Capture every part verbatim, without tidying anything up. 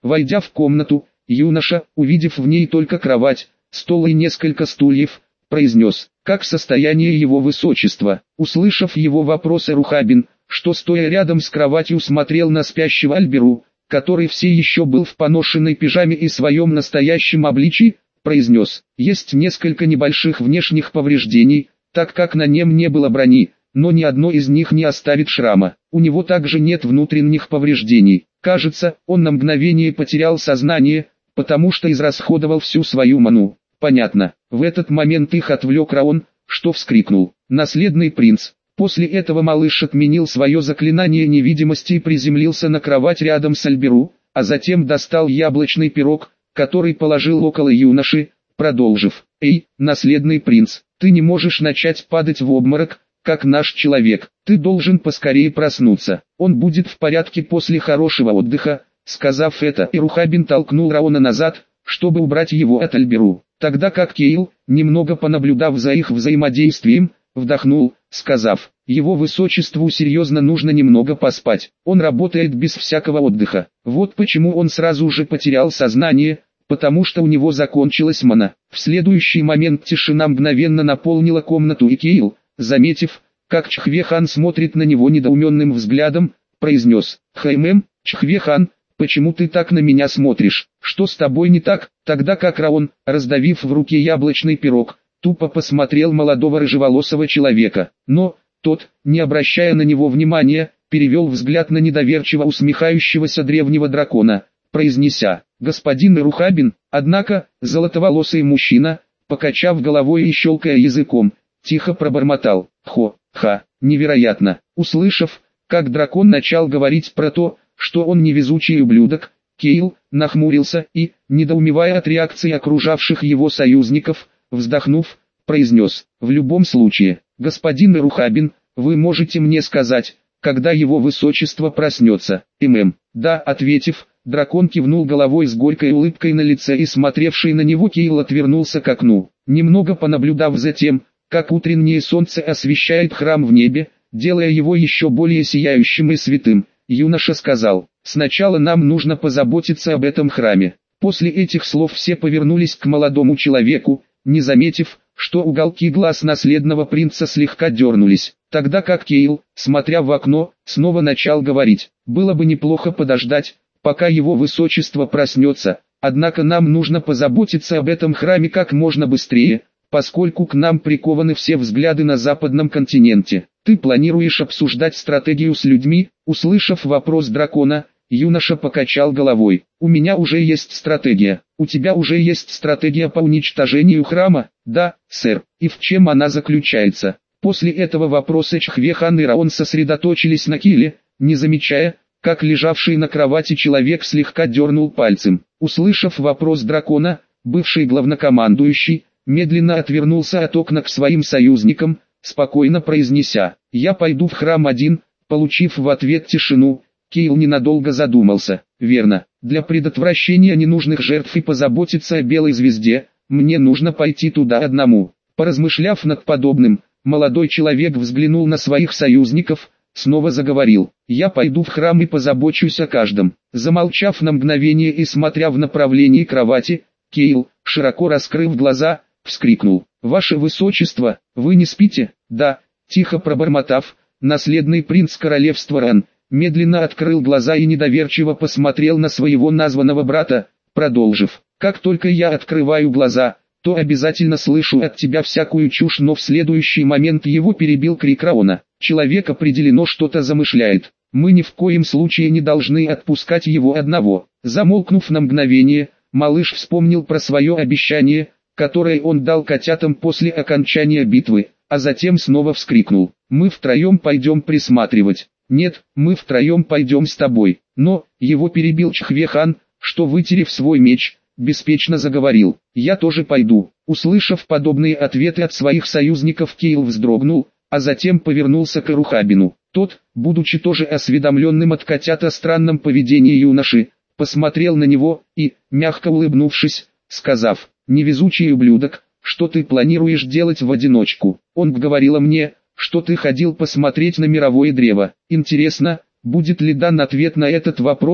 Войдя в комнату, юноша, увидев в ней только кровать, стол и несколько стульев, произнес: «Как состояние его высочества?» Услышав его вопросы, Рухабин, что стоя рядом с кроватью смотрел на спящего Альберу, который все еще был в поношенной пижаме и своем настоящем обличии, произнес: «Есть несколько небольших внешних повреждений, так как на нем не было брони, но ни одно из них не оставит шрама. У него также нет внутренних повреждений. Кажется, он на мгновение потерял сознание, потому что израсходовал всю свою ману». Понятно. В этот момент их отвлек Раон, что вскрикнул: «Наследный принц!». После этого малыш отменил свое заклинание невидимости и приземлился на кровать рядом с Альберу, а затем достал яблочный пирог, который положил около юноши, продолжив: «Эй, наследный принц, ты не можешь начать падать в обморок, как наш человек, ты должен поскорее проснуться, он будет в порядке после хорошего отдыха». Сказав это, Рухабин толкнул Раона назад, чтобы убрать его от Альберу, тогда как Кейл, немного понаблюдав за их взаимодействием, вдохнул, сказав: «Его высочеству серьезно нужно немного поспать, он работает без всякого отдыха, вот почему он сразу же потерял сознание, потому что у него закончилась мана». В следующий момент тишина мгновенно наполнила комнату, и Кейл, заметив, как Чхве-хан смотрит на него недоуменным взглядом, произнес: «Хаймен, Чхве-хан, почему ты так на меня смотришь? Что с тобой не так?» Тогда как Раон, раздавив в руке яблочный пирог, тупо посмотрел молодого рыжеволосого человека, но тот, не обращая на него внимания, перевел взгляд на недоверчиво усмехающегося древнего дракона, произнеся: «Господин Рухабин». Однако, золотоволосый мужчина, покачав головой и щелкая языком, тихо пробормотал: «Хо-ха, невероятно». Услышав, как дракон начал говорить про то, что он невезучий ублюдок, Кейл нахмурился и, недоумевая от реакции окружавших его союзников, вздохнув, произнес: «В любом случае, господин Рухабин, вы можете мне сказать, когда его высочество проснется?» «ММ, да», ответив, дракон кивнул головой с горькой улыбкой на лице, и смотревший на него Кейл отвернулся к окну. Немного понаблюдав за тем, как утреннее солнце освещает храм в небе, делая его еще более сияющим и святым, юноша сказал: «Сначала нам нужно позаботиться об этом храме». После этих слов все повернулись к молодому человеку, не заметив, что уголки глаз наследного принца слегка дернулись, тогда как Кейл, смотря в окно, снова начал говорить: «Было бы неплохо подождать, пока его высочество проснется, однако нам нужно позаботиться об этом храме как можно быстрее, поскольку к нам прикованы все взгляды на западном континенте. Ты планируешь обсуждать стратегию с людьми?» Услышав вопрос дракона, юноша покачал головой. «У меня уже есть стратегия». «У тебя уже есть стратегия по уничтожению храма?» «Да, сэр». «И в чем она заключается?» После этого вопроса Чхве-хан и Раон сосредоточились на Киле, не замечая, как лежавший на кровати человек слегка дернул пальцем. Услышав вопрос дракона, бывший главнокомандующий медленно отвернулся от окна к своим союзникам, спокойно произнеся: «Я пойду в храм один». Получив в ответ тишину, Кейл ненадолго задумался. «Верно, для предотвращения ненужных жертв и позаботиться о Белой Звезде, мне нужно пойти туда одному». Поразмышляв над подобным, молодой человек взглянул на своих союзников, снова заговорил: «Я пойду в храм и позабочусь о каждом». Замолчав на мгновение и смотря в направлении кровати, Кейл, широко раскрыв глаза, вскрикнул: «Ваше высочество, вы не спите?» «Да», тихо пробормотав, наследный принц королевства Ран медленно открыл глаза и недоверчиво посмотрел на своего названного брата, продолжив: «Как только я открываю глаза, то обязательно слышу от тебя всякую чушь». Но в следующий момент его перебил крик Раона: «Человек определенно что-то замышляет, мы ни в коем случае не должны отпускать его одного». Замолкнув на мгновение, малыш вспомнил про свое обещание, которое он дал котятам после окончания битвы, а затем снова вскрикнул: «Мы втроем пойдем присматривать». «Нет, мы втроем пойдем с тобой». Но, его перебил Чхве-хан, что, вытерев свой меч, беспечно заговорил: «Я тоже пойду». Услышав подобные ответы от своих союзников, Кейл вздрогнул, а затем повернулся к Рухабину. Тот, будучи тоже осведомленным от котят о странном поведении юноши, посмотрел на него и, мягко улыбнувшись, сказав: «Невезучий ублюдок, что ты планируешь делать в одиночку? Он говорила мне, что ты ходил посмотреть на мировое древо. Интересно, будет ли дан ответ на этот вопрос?»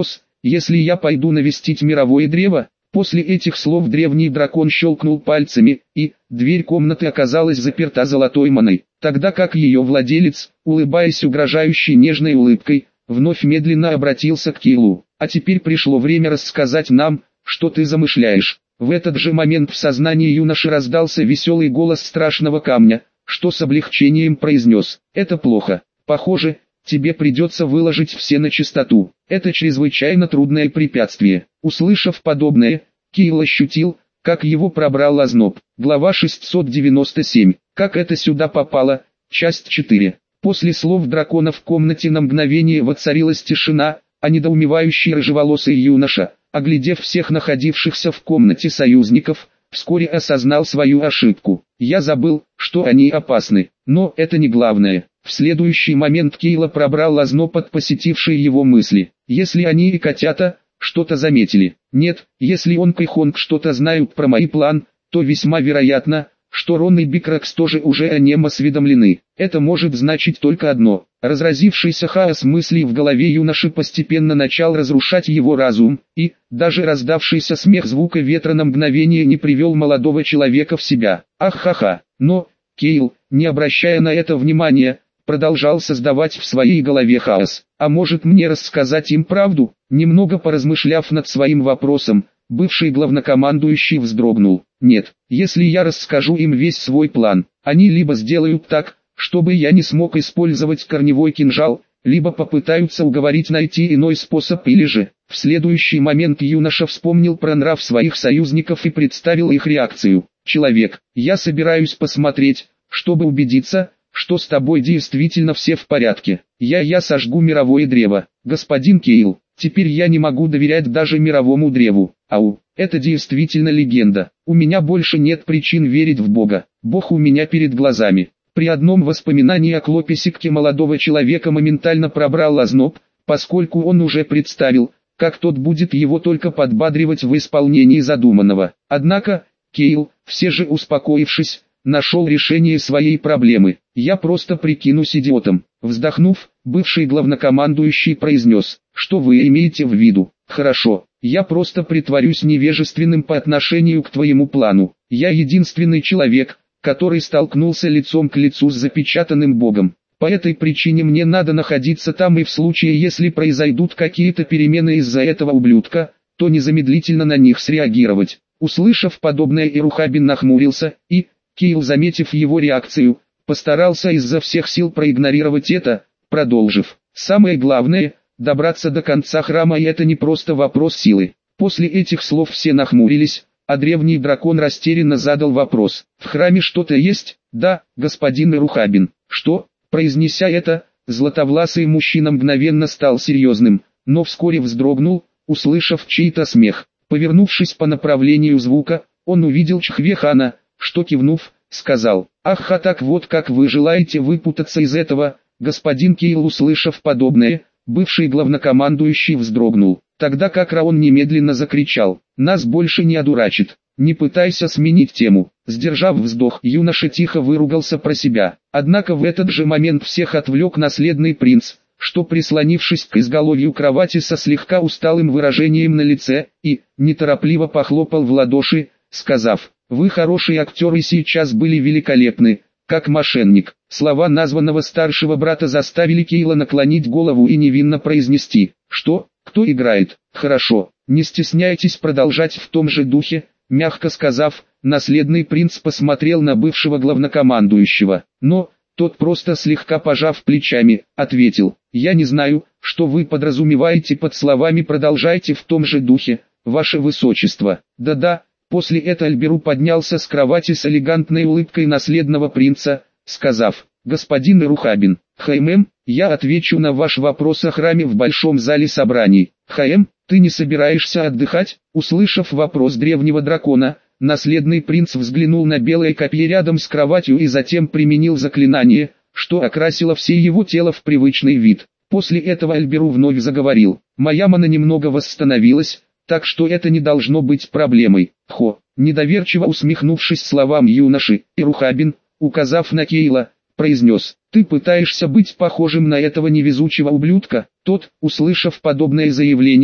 если я пойду навестить мировое древо? После этих слов древний дракон щелкнул пальцами, и дверь комнаты оказалась заперта золотой маной, тогда как ее владелец, улыбаясь угрожающей нежной улыбкой, вновь медленно обратился к Кейлу. «А теперь пришло время рассказать нам, что ты замышляешь». В этот же момент в сознании юноши раздался веселый голос страшного камня, что с облегчением произнес: «Это плохо. Похоже, тебе придется выложить все на чистоту. Это чрезвычайно трудное препятствие». Услышав подобное, Кейл ощутил, как его пробрал озноб. Глава шестьсот девяносто семь. Как это сюда попало? Часть четыре. После слов дракона в комнате на мгновение воцарилась тишина, а недоумевающий рыжеволосый юноша, оглядев всех находившихся в комнате союзников, вскоре осознал свою ошибку. «Я забыл, что они опасны, но это не главное». В следующий момент Кейла пробрал озноб от посетившей его мысли. Если они и котята что-то заметили. Нет, если он и Хонг что-то знают про мой план, то весьма вероятно, что Рон и Бикракс тоже уже о нем осведомлены. Это может значить только одно. Разразившийся хаос мыслей в голове юноши постепенно начал разрушать его разум, и даже раздавшийся смех звука ветра на мгновение не привел молодого человека в себя. Ах-ха-ха. Но Кейл, не обращая на это внимания, продолжал создавать в своей голове хаос. А может мне рассказать им правду? Немного поразмышляв над своим вопросом, бывший главнокомандующий вздрогнул. Нет, если я расскажу им весь свой план, они либо сделают так, чтобы я не смог использовать корневой кинжал, либо попытаются уговорить найти иной способ, или же... В следующий момент юноша вспомнил про нрав своих союзников и представил их реакцию. «Человек, я собираюсь посмотреть, чтобы убедиться, что с тобой действительно все в порядке. Я я сожгу мировое древо. Господин Кейл, теперь я не могу доверять даже мировому древу. Ау, это действительно легенда. У меня больше нет причин верить в Бога. Бог у меня перед глазами». При одном воспоминании о клопе-сикке молодого человека моментально пробрал озноб, поскольку он уже представил, как тот будет его только подбадривать в исполнении задуманного. Однако, Кейл, все же успокоившись, нашел решение своей проблемы. «Я просто прикинусь идиотом». Вздохнув, бывший главнокомандующий произнес: «Что вы имеете в виду?» «Хорошо, я просто притворюсь невежественным по отношению к твоему плану. Я единственный человек, который столкнулся лицом к лицу с запечатанным Богом. По этой причине мне надо находиться там, и в случае, если произойдут какие-то перемены из-за этого ублюдка, то незамедлительно на них среагировать». Услышав подобное, Ирухабин нахмурился, и Кейл, заметив его реакцию, постарался изо всех сил проигнорировать это, продолжив: «Самое главное – добраться до конца храма, и это не просто вопрос силы». После этих слов все нахмурились, а древний дракон растерянно задал вопрос: «В храме что-то есть?» «Да, господин Ирухабин». «Что?» Произнеся это, златовласый мужчина мгновенно стал серьезным, но вскоре вздрогнул, услышав чей-то смех. Повернувшись по направлению звука, он увидел Чхвехана, что, кивнув, сказал: «Ах, а так вот как вы желаете выпутаться из этого». Господин Кейл, услышав подобное, бывший главнокомандующий вздрогнул, тогда как Раон немедленно закричал: «Нас больше не одурачит, не пытайся сменить тему». Сдержав вздох, юноша тихо выругался про себя. Однако в этот же момент всех отвлек наследный принц, что, прислонившись к изголовью кровати со слегка усталым выражением на лице, и неторопливо похлопал в ладоши, сказав: «Вы хороший актер и сейчас были великолепны, как мошенник». Слова названного старшего брата заставили Кейла наклонить голову и невинно произнести: «Что? Кто играет?» «Хорошо, не стесняйтесь продолжать в том же духе», мягко сказав, наследный принц посмотрел на бывшего главнокомандующего, но тот, просто слегка пожав плечами, ответил: «Я не знаю, что вы подразумеваете под словами «продолжайте в том же духе», ваше высочество». Да-да». После этого Альберу поднялся с кровати с элегантной улыбкой наследного принца, сказав: «Господин Ирухабин, Хайм, я отвечу на ваш вопрос о храме в большом зале собраний». «Хайм, ты не собираешься отдыхать?» Услышав вопрос древнего дракона, наследный принц взглянул на белое копье рядом с кроватью и затем применил заклинание, что окрасило все его тело в привычный вид. После этого Альберу вновь заговорил: «Моя мана немного восстановилась, так что это не должно быть проблемой». «Хо», недоверчиво усмехнувшись словам юноши, Ирухабин, указав на Кейла, произнес: «Ты пытаешься быть похожим на этого невезучего ублюдка?» Тот, услышав подобное заявление,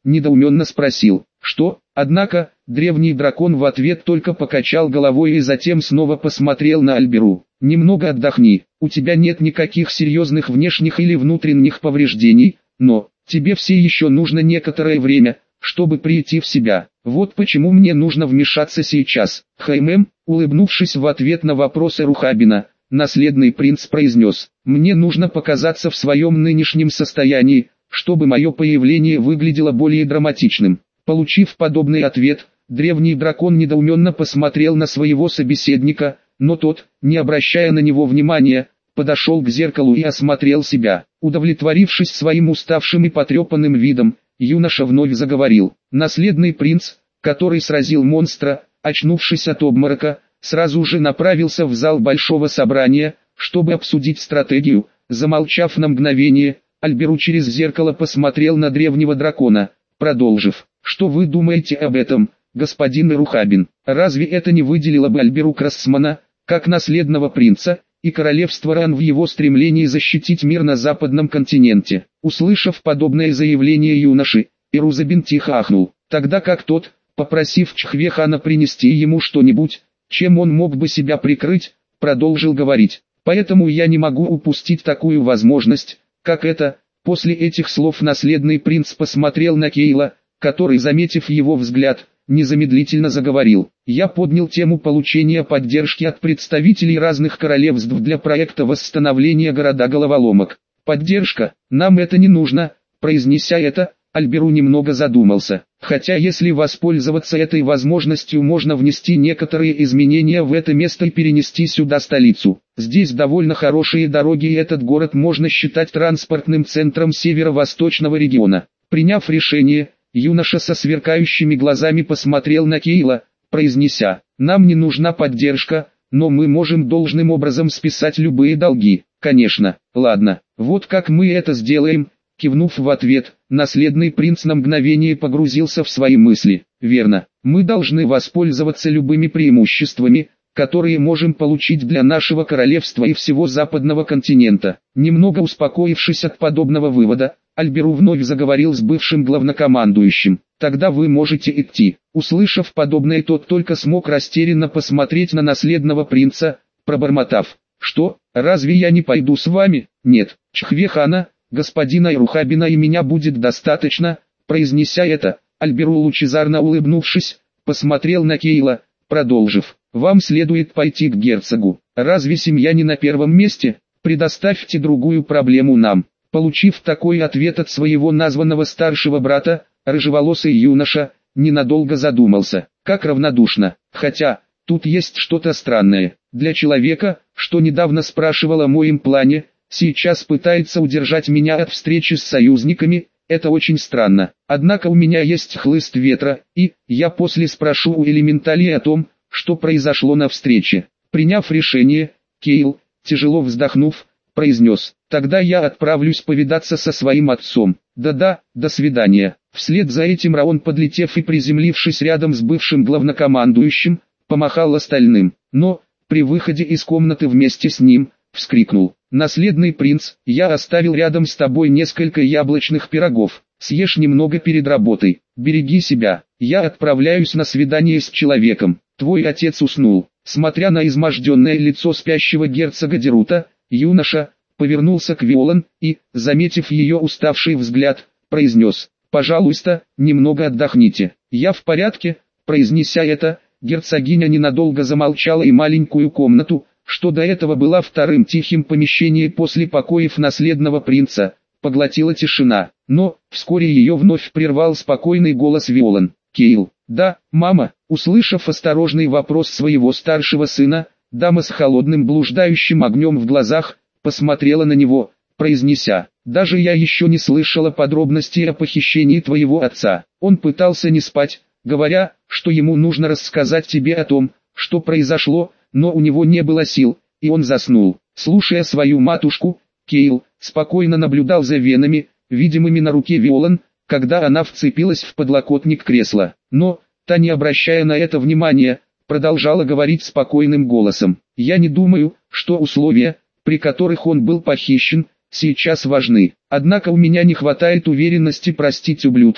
недоуменно спросил, что, однако, древний дракон в ответ только покачал головой и затем снова посмотрел на Альберу. «Немного отдохни, у тебя нет никаких серьезных внешних или внутренних повреждений, но, тебе все еще нужно некоторое время, чтобы прийти в себя. Вот почему мне нужно вмешаться сейчас». Хаймем, улыбнувшись в ответ на вопросы Рухабина, наследный принц произнес: «Мне нужно показаться в своем нынешнем состоянии, чтобы мое появление выглядело более драматичным». Получив подобный ответ, древний дракон недоуменно посмотрел на своего собеседника, но тот, не обращая на него внимания, подошел к зеркалу и осмотрел себя. Удовлетворившись своим уставшим и потрепанным видом, юноша вновь заговорил. Наследный принц, который сразил монстра, очнувшись от обморока, сразу же направился в зал большого собрания, чтобы обсудить стратегию. Замолчав на мгновение, Альберу через зеркало посмотрел на древнего дракона, продолжив: «Что вы думаете об этом, господин Рухабин? Разве это не выделило бы Альберу Красмана, как наследного принца, и королевство Ран в его стремлении защитить мир на западном континенте?» Услышав подобное заявление юноши, Ирузабин тихо ахнул, тогда как тот, попросив Чхвехана принести ему что-нибудь, чем он мог бы себя прикрыть, продолжил говорить: «Поэтому я не могу упустить такую возможность, как это». После этих слов наследный принц посмотрел на Кейла, который, заметив его взгляд, незамедлительно заговорил. «Я поднял тему получения поддержки от представителей разных королевств для проекта восстановления города-головоломок. Поддержка, нам это не нужно». Произнеся это, Альберу немного задумался. Хотя если воспользоваться этой возможностью, можно внести некоторые изменения в это место и перенести сюда столицу. Здесь довольно хорошие дороги, и этот город можно считать транспортным центром северо-восточного региона. Приняв решение, юноша со сверкающими глазами посмотрел на Кейла, произнеся: «Нам не нужна поддержка, но мы можем должным образом списать любые долги». «Конечно, ладно, вот как мы это сделаем». Кивнув в ответ, наследный принц на мгновение погрузился в свои мысли. «Верно, мы должны воспользоваться любыми преимуществами, которые можем получить для нашего королевства и всего западного континента». Немного успокоившись от подобного вывода, Альберу вновь заговорил с бывшим главнокомандующим. «Тогда вы можете идти». Услышав подобное, тот только смог растерянно посмотреть на наследного принца, пробормотав: «Что, разве я не пойду с вами?» «Нет, Чхвехана, господина Ирухабина и меня будет достаточно». Произнеся это, Альберу, лучезарно улыбнувшись, посмотрел на Кейла, продолжив: «Вам следует пойти к герцогу. Разве семья не на первом месте? Предоставьте другую проблему нам». Получив такой ответ от своего названного старшего брата, рыжеволосый юноша ненадолго задумался. Как равнодушно. Хотя, тут есть что-то странное. Для человека, что недавно спрашивал о моем плане, сейчас пытается удержать меня от встречи с союзниками, это очень странно. Однако у меня есть хлыст ветра, и я после спрошу у элементалей о том, что произошло на встрече. Приняв решение, Кейл, тяжело вздохнув, произнес: «Тогда я отправлюсь повидаться со своим отцом. Да-да, до свидания». Вслед за этим Раон, подлетев и приземлившись рядом с бывшим главнокомандующим, помахал остальным, но, при выходе из комнаты вместе с ним, вскрикнул: «Наследный принц, я оставил рядом с тобой несколько яблочных пирогов, съешь немного перед работой, береги себя, я отправляюсь на свидание с человеком, твой отец уснул». Смотря на изможденное лицо спящего герцога Дерута, юноша повернулся к Виолан и, заметив ее уставший взгляд, произнес: «Пожалуйста, немного отдохните». «Я в порядке». Произнеся это, герцогиня ненадолго замолчала, и маленькую комнату, что до этого была вторым тихим помещением после покоев наследного принца, поглотила тишина. Но, вскоре ее вновь прервал спокойный голос Виолан. «Кейл». «Да, мама». Услышав осторожный вопрос своего старшего сына, дама с холодным блуждающим огнем в глазах посмотрела на него, произнеся: «Даже я еще не слышала подробностей о похищении твоего отца. Он пытался не спать, говоря, что ему нужно рассказать тебе о том, что произошло, но у него не было сил, и он заснул». Слушая свою матушку, Кейл спокойно наблюдал за венами, видимыми на руке Виолан, когда она вцепилась в подлокотник кресла. Но, та, не обращая на это внимания, продолжала говорить спокойным голосом: «Я не думаю, что условия, при которых он был похищен, сейчас важны. Однако у меня не хватает уверенности простить ублюдков,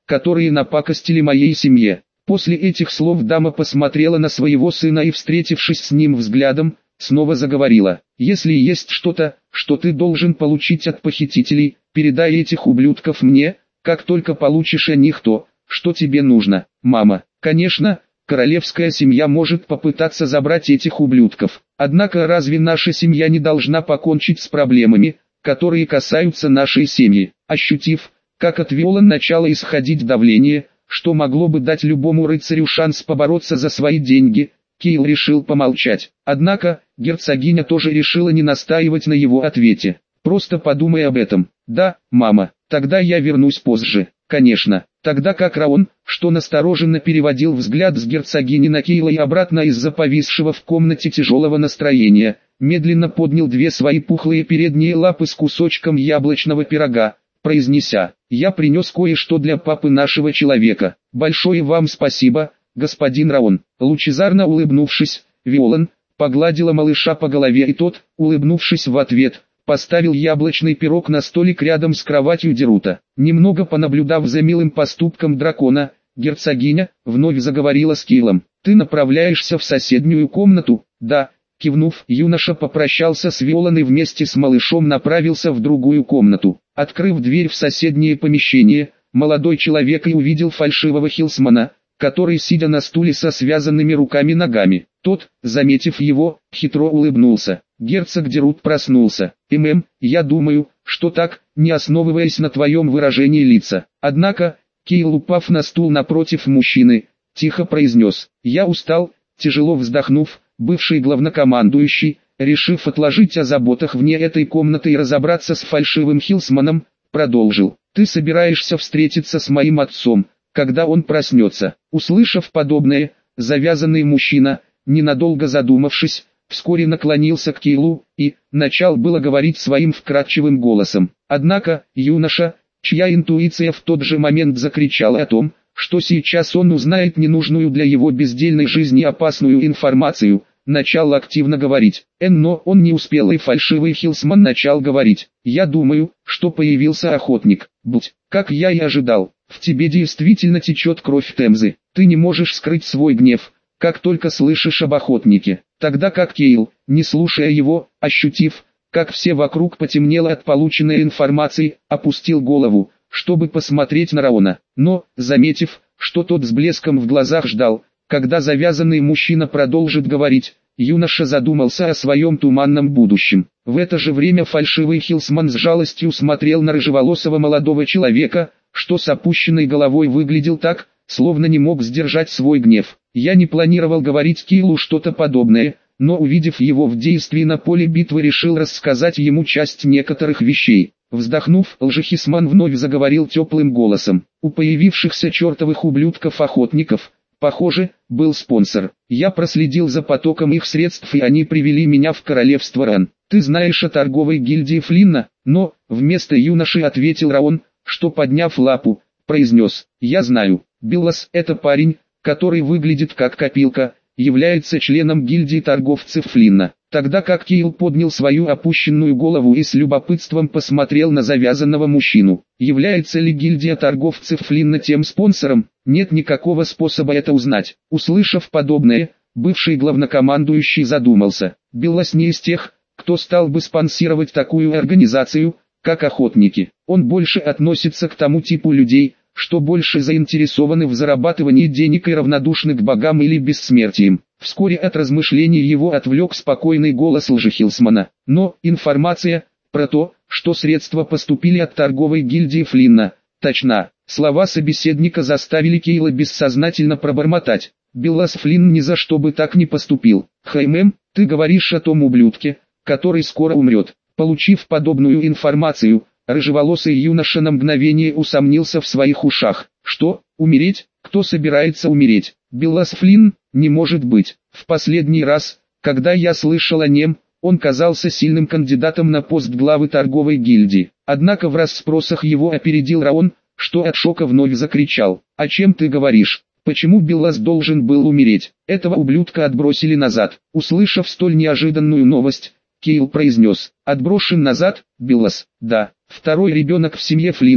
которые напакостили моей семье. После этих слов дама посмотрела на своего сына и, встретившись с ним взглядом, снова заговорила. «Если есть что-то, что ты должен получить от похитителей, передай этих ублюдков мне, как только получишь о них то, что тебе нужно, мама». Конечно, королевская семья может попытаться забрать этих ублюдков. Однако разве наша семья не должна покончить с проблемами, которые касаются нашей семьи? Ощутив, как от Виолан начало исходить давление, что могло бы дать любому рыцарю шанс побороться за свои деньги, Кейл решил помолчать. Однако, герцогиня тоже решила не настаивать на его ответе. «Просто подумай об этом». «Да, мама, тогда я вернусь позже». «Конечно». Тогда как Раон, что настороженно переводил взгляд с герцогини на Кейла и обратно из-за повисшего в комнате тяжелого настроения, медленно поднял две свои пухлые передние лапы с кусочком яблочного пирога, произнеся: «Я принес кое-что для папы нашего человека. Большое вам спасибо, господин Раон». Лучезарно улыбнувшись, Виолан погладила малыша по голове, и тот, улыбнувшись в ответ, поставил яблочный пирог на столик рядом с кроватью Дерута. Немного понаблюдав за милым поступком дракона, герцогиня вновь заговорила с Кейлом. «Ты направляешься в соседнюю комнату?» «Да». Кивнув, юноша попрощался с Виолан и вместе с малышом направился в другую комнату. Открыв дверь в соседнее помещение, молодой человек и увидел фальшивого Хилсмана, который, сидя на стуле со связанными руками и ногами. Тот, заметив его, хитро улыбнулся. Герцог Дерут проснулся. «Мм, я думаю, что так, не основываясь на твоем выражении лица». Однако, Кейл, упав на стул напротив мужчины, тихо произнес: «Я устал». Тяжело вздохнув, бывший главнокомандующий, решив отложить о заботах вне этой комнаты и разобраться с фальшивым Хилсманом, продолжил: «Ты собираешься встретиться с моим отцом, когда он проснется». Услышав подобное, завязанный мужчина, ненадолго задумавшись, вскоре наклонился к Кейлу и начал было говорить своим вкрадчивым голосом. Однако, юноша, чья интуиция в тот же момент закричала о том, что сейчас он узнает ненужную для его бездельной жизни опасную информацию, начал активно говорить. Но он не успел, и фальшивый Хилсман начал говорить: «Я думаю, что появился охотник. Будь, как я и ожидал, в тебе действительно течет кровь Темзы. Ты не можешь скрыть свой гнев, как только слышишь об охотнике». Тогда как Кейл, не слушая его, ощутив, как все вокруг потемнело от полученной информации, опустил голову, чтобы посмотреть на Раона. Но, заметив, что тот с блеском в глазах ждал, когда завязанный мужчина продолжит говорить, юноша задумался о своем туманном будущем. В это же время фальшивый Хилсман с жалостью смотрел на рыжеволосого молодого человека, что с опущенной головой выглядел так, словно не мог сдержать свой гнев. Я не планировал говорить Кейлу что-то подобное, но, увидев его в действии на поле битвы, решил рассказать ему часть некоторых вещей. Вздохнув, лжехисман вновь заговорил теплым голосом. У появившихся чертовых ублюдков-охотников, похоже, был спонсор. Я проследил за потоком их средств, и они привели меня в королевство Ран. Ты знаешь о торговой гильдии Флинна? Но, вместо юноши ответил Раон, что, подняв лапу, произнес: «Я знаю. Биллас — это парень, который выглядит как копилка, является членом гильдии торговцев Флинна». Тогда как Кейл поднял свою опущенную голову и с любопытством посмотрел на завязанного мужчину. Является ли гильдия торговцев Флинна тем спонсором? Нет никакого способа это узнать. Услышав подобное, бывший главнокомандующий задумался. Биллас не из тех, кто стал бы спонсировать такую организацию, как охотники. Он больше относится к тому типу людей, что больше заинтересованы в зарабатывании денег и равнодушны к богам или бессмертиям. Вскоре от размышлений его отвлек спокойный голос лжехилсмана. Но информация про то, что средства поступили от торговой гильдии Флинна, точна. Слова собеседника заставили Кейла бессознательно пробормотать: «Биллас Флинн ни за что бы так не поступил». «Хаймэм, ты говоришь о том ублюдке, который скоро умрет». Получив подобную информацию, рыжеволосый юноша на мгновение усомнился в своих ушах. «Что, умереть? Кто собирается умереть? Биллас Флинн? Не может быть. В последний раз, когда я слышал о нем, он казался сильным кандидатом на пост главы торговой гильдии». Однако в расспросах его опередил Раон, что от шока вновь закричал: «О чем ты говоришь? Почему Биллас должен был умереть? Этого ублюдка отбросили назад». Услышав столь неожиданную новость, Кейл произнес: «Отброшен назад, Биллас?» «Да, второй ребенок в семье Флинн»,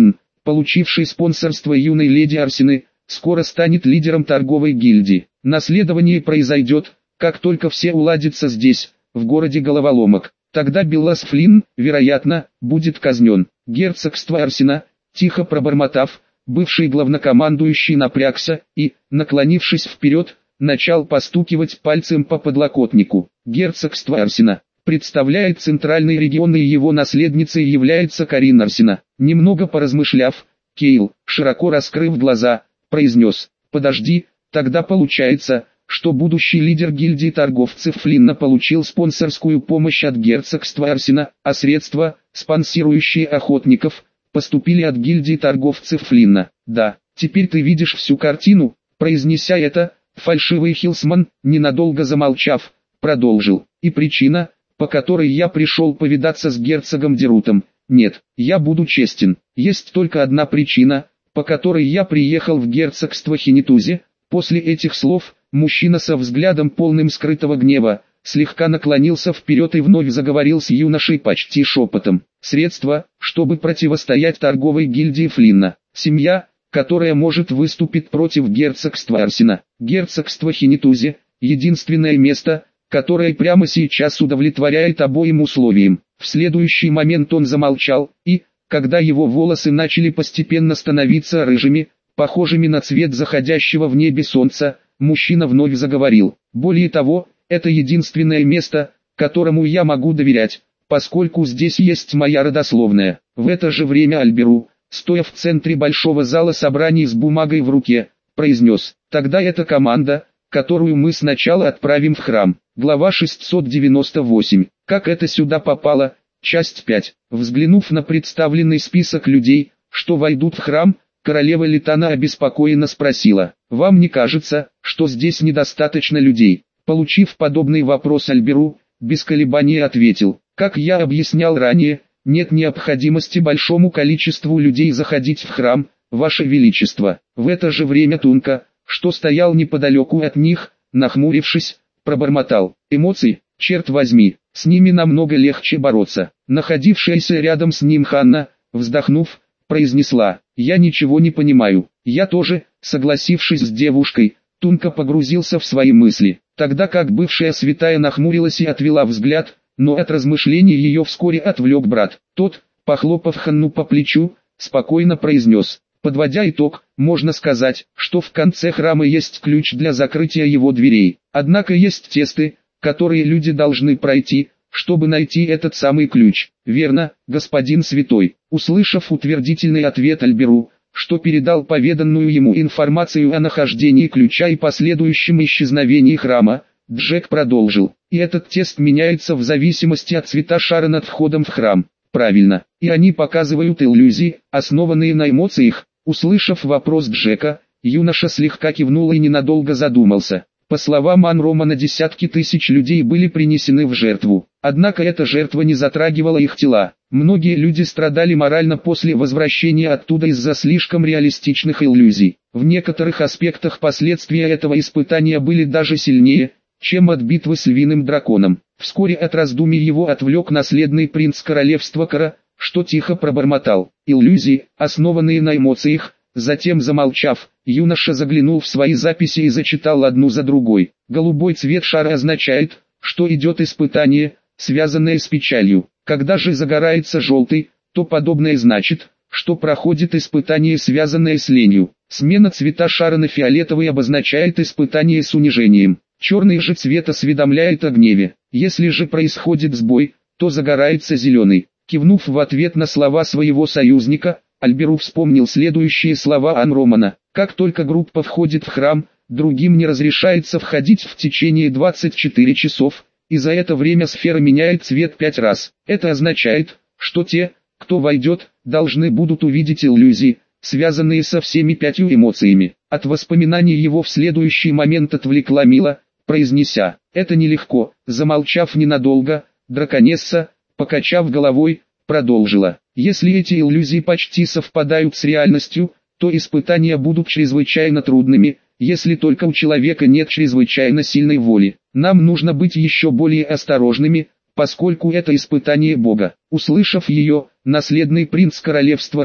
получивший спонсорство юной леди Арсены, скоро станет лидером торговой гильдии. Наследование произойдет, как только все уладится здесь, в городе головоломок. Тогда Беллас Флинн, вероятно, будет казнен. Герцогство Арсена, тихо пробормотав, бывший главнокомандующий напрягся и, наклонившись вперед, начал постукивать пальцем по подлокотнику. Герцогство Арсена представляет центральный регион, и его наследницей является Карин Арсена. Немного поразмышляв, Кейл, широко раскрыв глаза, произнес: «Подожди, тогда получается, что будущий лидер гильдии торговцев Флинна получил спонсорскую помощь от герцогства Арсена, а средства, спонсирующие охотников, поступили от гильдии торговцев Флинна. Да, теперь ты видишь всю картину». Произнеся это, фальшивый Хилсман, ненадолго замолчав, продолжил: «И причина, по которой я пришел повидаться с герцогом Дерутом. Нет, я буду честен. Есть только одна причина, по которой я приехал в герцогство Хинитузи». После этих слов, мужчина со взглядом полным скрытого гнева, слегка наклонился вперед и вновь заговорил с юношей почти шепотом. «Средства, чтобы противостоять торговой гильдии Флинна. Семья, которая может выступить против герцогства Арсена. Герцогство Хинитузи – единственное место, которое прямо сейчас удовлетворяет обоим условиям». В следующий момент он замолчал, и, когда его волосы начали постепенно становиться рыжими, похожими на цвет заходящего в небе солнца, мужчина вновь заговорил: «Более того, это единственное место, которому я могу доверять, поскольку здесь есть моя родословная». В это же время Альберу, стоя в центре большого зала собраний с бумагой в руке, произнес: «Тогда это команда, которую мы сначала отправим в храм». Глава шестьсот девяносто восемь. Как это сюда попало? Часть пять. Взглянув на представленный список людей, что войдут в храм, королева Литана обеспокоенно спросила: «Вам не кажется, что здесь недостаточно людей?» Получив подобный вопрос, Альберу, без колебаний ответил: «Как я объяснял ранее, нет необходимости большому количеству людей заходить в храм, Ваше Величество». В это же время Тунка, что стоял неподалеку от них, нахмурившись, пробормотал: «Эмоции, черт возьми, с ними намного легче бороться». Находившаяся рядом с ним Ханна, вздохнув, произнесла: «Я ничего не понимаю». «Я тоже», согласившись с девушкой, Тунка погрузился в свои мысли, тогда как бывшая святая нахмурилась и отвела взгляд, но от размышлений ее вскоре отвлек брат. Тот, похлопав Ханну по плечу, спокойно произнес: «Подводя итог, можно сказать, что в конце храма есть ключ для закрытия его дверей. Однако есть тесты, которые люди должны пройти, чтобы найти этот самый ключ». «Верно, господин святой». Услышав утвердительный ответ Альберу, что передал поведанную ему информацию о нахождении ключа и последующем исчезновении храма, Джек продолжил: «И этот тест меняется в зависимости от цвета шара над входом в храм». «Правильно, и они показывают иллюзии, основанные на эмоциях». Услышав вопрос Джека, юноша слегка кивнул и ненадолго задумался. По словам Анромана, десятки тысяч людей были принесены в жертву. Однако эта жертва не затрагивала их тела. Многие люди страдали морально после возвращения оттуда из-за слишком реалистичных иллюзий. В некоторых аспектах последствия этого испытания были даже сильнее, чем от битвы с львиным драконом. Вскоре от раздумий его отвлек наследный принц королевства Кара, что тихо пробормотал: «Иллюзии, основанные на эмоциях». Затем, замолчав, юноша заглянул в свои записи и зачитал одну за другой. Голубой цвет шара означает, что идет испытание, связанное с печалью. Когда же загорается желтый, то подобное значит, что проходит испытание, связанное с ленью. Смена цвета шара на фиолетовый обозначает испытание с унижением. Черный же цвет осведомляет о гневе. Если же происходит сбой, то загорается зеленый. Кивнув в ответ на слова своего союзника, Альберу вспомнил следующие слова Анромана: «Как только группа входит в храм, другим не разрешается входить в течение двадцати четырёх часов, и за это время сфера меняет цвет пять раз. Это означает, что те, кто войдет, должны будут увидеть иллюзии, связанные со всеми пятью эмоциями». От воспоминаний его в следующий момент отвлекла Мила, произнеся: «Это нелегко». Замолчав ненадолго, драконесса, покачав головой, продолжила: «Если эти иллюзии почти совпадают с реальностью, то испытания будут чрезвычайно трудными, если только у человека нет чрезвычайно сильной воли. Нам нужно быть еще более осторожными, поскольку это испытание Бога». Услышав ее, наследный принц королевства Ран,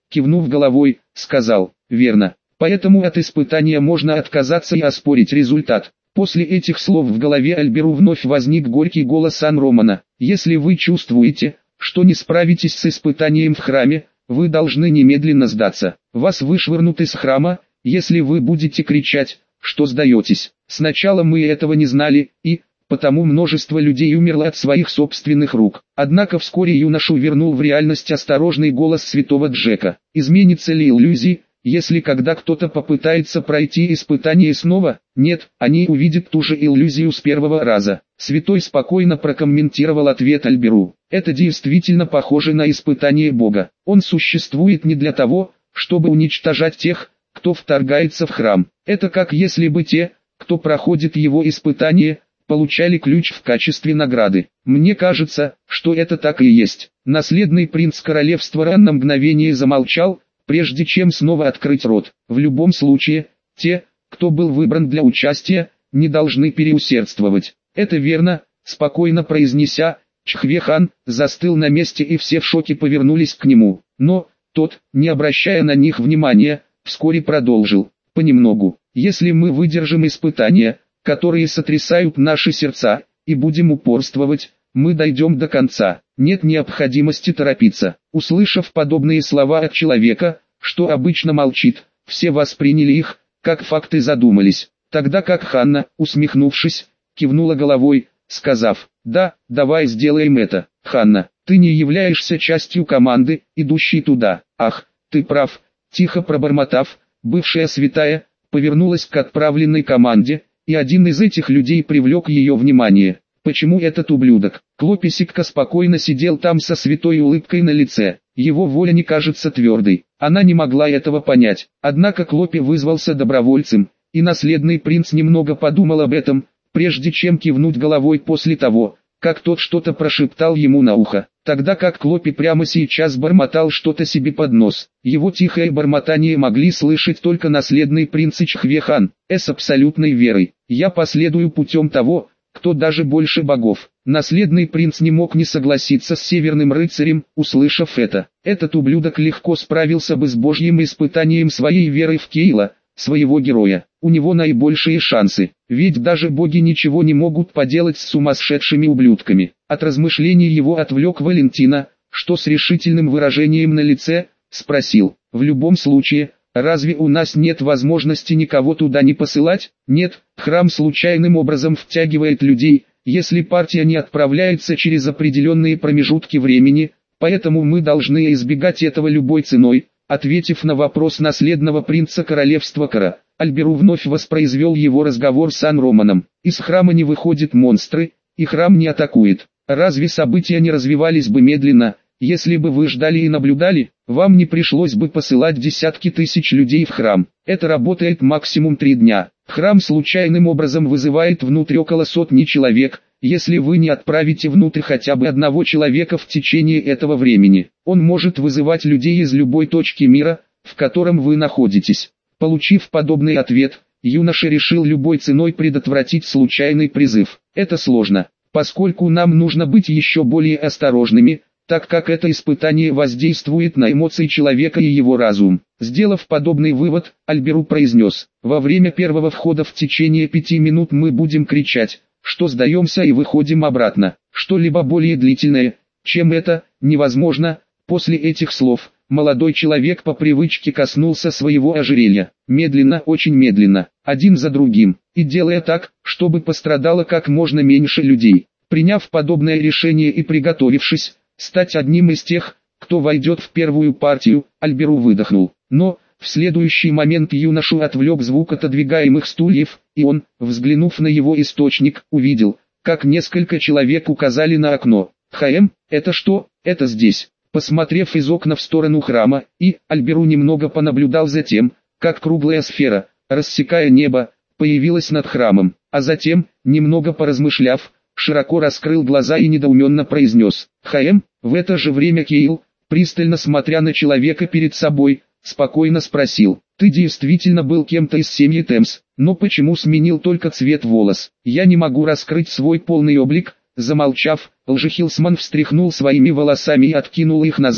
кивнув головой, сказал: «Верно. Поэтому от испытания можно отказаться и оспорить результат». После этих слов в голове Альберу вновь возник горький голос Сан-Романа: «Если вы чувствуете, что не справитесь с испытанием в храме, вы должны немедленно сдаться. Вас вышвырнут из храма, если вы будете кричать, что сдаетесь». Сначала мы этого не знали, и, потому множество людей умерло от своих собственных рук. Однако вскоре юношу вернул в реальность осторожный голос святого Джека. Изменится ли иллюзии, если когда кто-то попытается пройти испытание снова? Нет, они увидят ту же иллюзию с первого раза. Святой спокойно прокомментировал ответ Альберу. Это действительно похоже на испытание Бога. Он существует не для того, чтобы уничтожать тех, кто вторгается в храм. Это как если бы те, кто проходит его испытание, получали ключ в качестве награды. Мне кажется, что это так и есть. Наследный принц королевства Ран на мгновение замолчал, прежде чем снова открыть рот. В любом случае, те, кто был выбран для участия, не должны переусердствовать. Это верно, спокойно произнеся, Чхве-хан застыл на месте и все в шоке повернулись к нему. Но, тот, не обращая на них внимания, вскоре продолжил: «Понемногу, если мы выдержим испытания, которые сотрясают наши сердца, и будем упорствовать, мы дойдем до конца. Нет необходимости торопиться». Услышав подобные слова от человека, что обычно молчит, все восприняли их, как факты, задумались. Тогда как Ханна, усмехнувшись, кивнула головой, сказав: «Да, давай сделаем это». «Ханна, ты не являешься частью команды, идущей туда». «Ах, ты прав», тихо пробормотав, бывшая святая повернулась к отправленной команде, и один из этих людей привлек ее внимание. Почему этот ублюдок? Клописикка спокойно сидел там со святой улыбкой на лице. Его воля не кажется твердой. Она не могла этого понять. Однако Клопи вызвался добровольцем, и наследный принц немного подумал об этом, прежде чем кивнуть головой после того, как тот что-то прошептал ему на ухо. Тогда как Клопи прямо сейчас бормотал что-то себе под нос. Его тихое бормотание могли слышать только наследный принц и Чхве-хан. С абсолютной верой: «Я последую путем того, кто даже больше богов». Наследный принц не мог не согласиться с северным рыцарем, услышав это. Этот ублюдок легко справился бы с божьим испытанием своей верой в Кейла, своего героя. У него наибольшие шансы, ведь даже боги ничего не могут поделать с сумасшедшими ублюдками. От размышлений его отвлек Валентина, что с решительным выражением на лице спросил: «В любом случае, разве у нас нет возможности никого туда не посылать?» «Нет, храм случайным образом втягивает людей, если партия не отправляется через определенные промежутки времени, поэтому мы должны избегать этого любой ценой». Ответив на вопрос наследного принца королевства Кара, Альберу вновь воспроизвел его разговор с Сан-Романом. «Из храма не выходят монстры, и храм не атакует. Разве события не развивались бы медленно, если бы вы ждали и наблюдали? Вам не пришлось бы посылать десятки тысяч людей в храм. Это работает максимум три дня. Храм случайным образом вызывает внутрь около сотни человек. Если вы не отправите внутрь хотя бы одного человека в течение этого времени, он может вызывать людей из любой точки мира, в котором вы находитесь». Получив подобный ответ, юноша решил любой ценой предотвратить случайный призыв. Это сложно, поскольку нам нужно быть еще более осторожными, так как это испытание воздействует на эмоции человека и его разум. Сделав подобный вывод, Альберу произнес: «Во время первого входа в течение пяти минут мы будем кричать, что сдаемся и выходим обратно. Что-либо более длительное, чем это, невозможно». После этих слов, молодой человек по привычке коснулся своего ожерелья, медленно, очень медленно, один за другим, и делая так, чтобы пострадало как можно меньше людей. Приняв подобное решение и приготовившись стать одним из тех, кто войдет в первую партию, Альберу выдохнул. Но, в следующий момент юношу отвлек звук отодвигаемых стульев, и он, взглянув на его источник, увидел, как несколько человек указали на окно. «Хаэм, это что? Это здесь». Посмотрев из окна в сторону храма, и Альберу немного понаблюдал за тем, как круглая сфера, рассекая небо, появилась над храмом, а затем, немного поразмышляв, широко раскрыл глаза и недоуменно произнес: «Хаэм». В это же время Кейл, пристально смотря на человека перед собой, спокойно спросил: «Ты действительно был кем-то из семьи Темс, но почему сменил только цвет волос? Я не могу раскрыть свой полный облик». Замолчав, Лжехилсман встряхнул своими волосами и откинул их назад,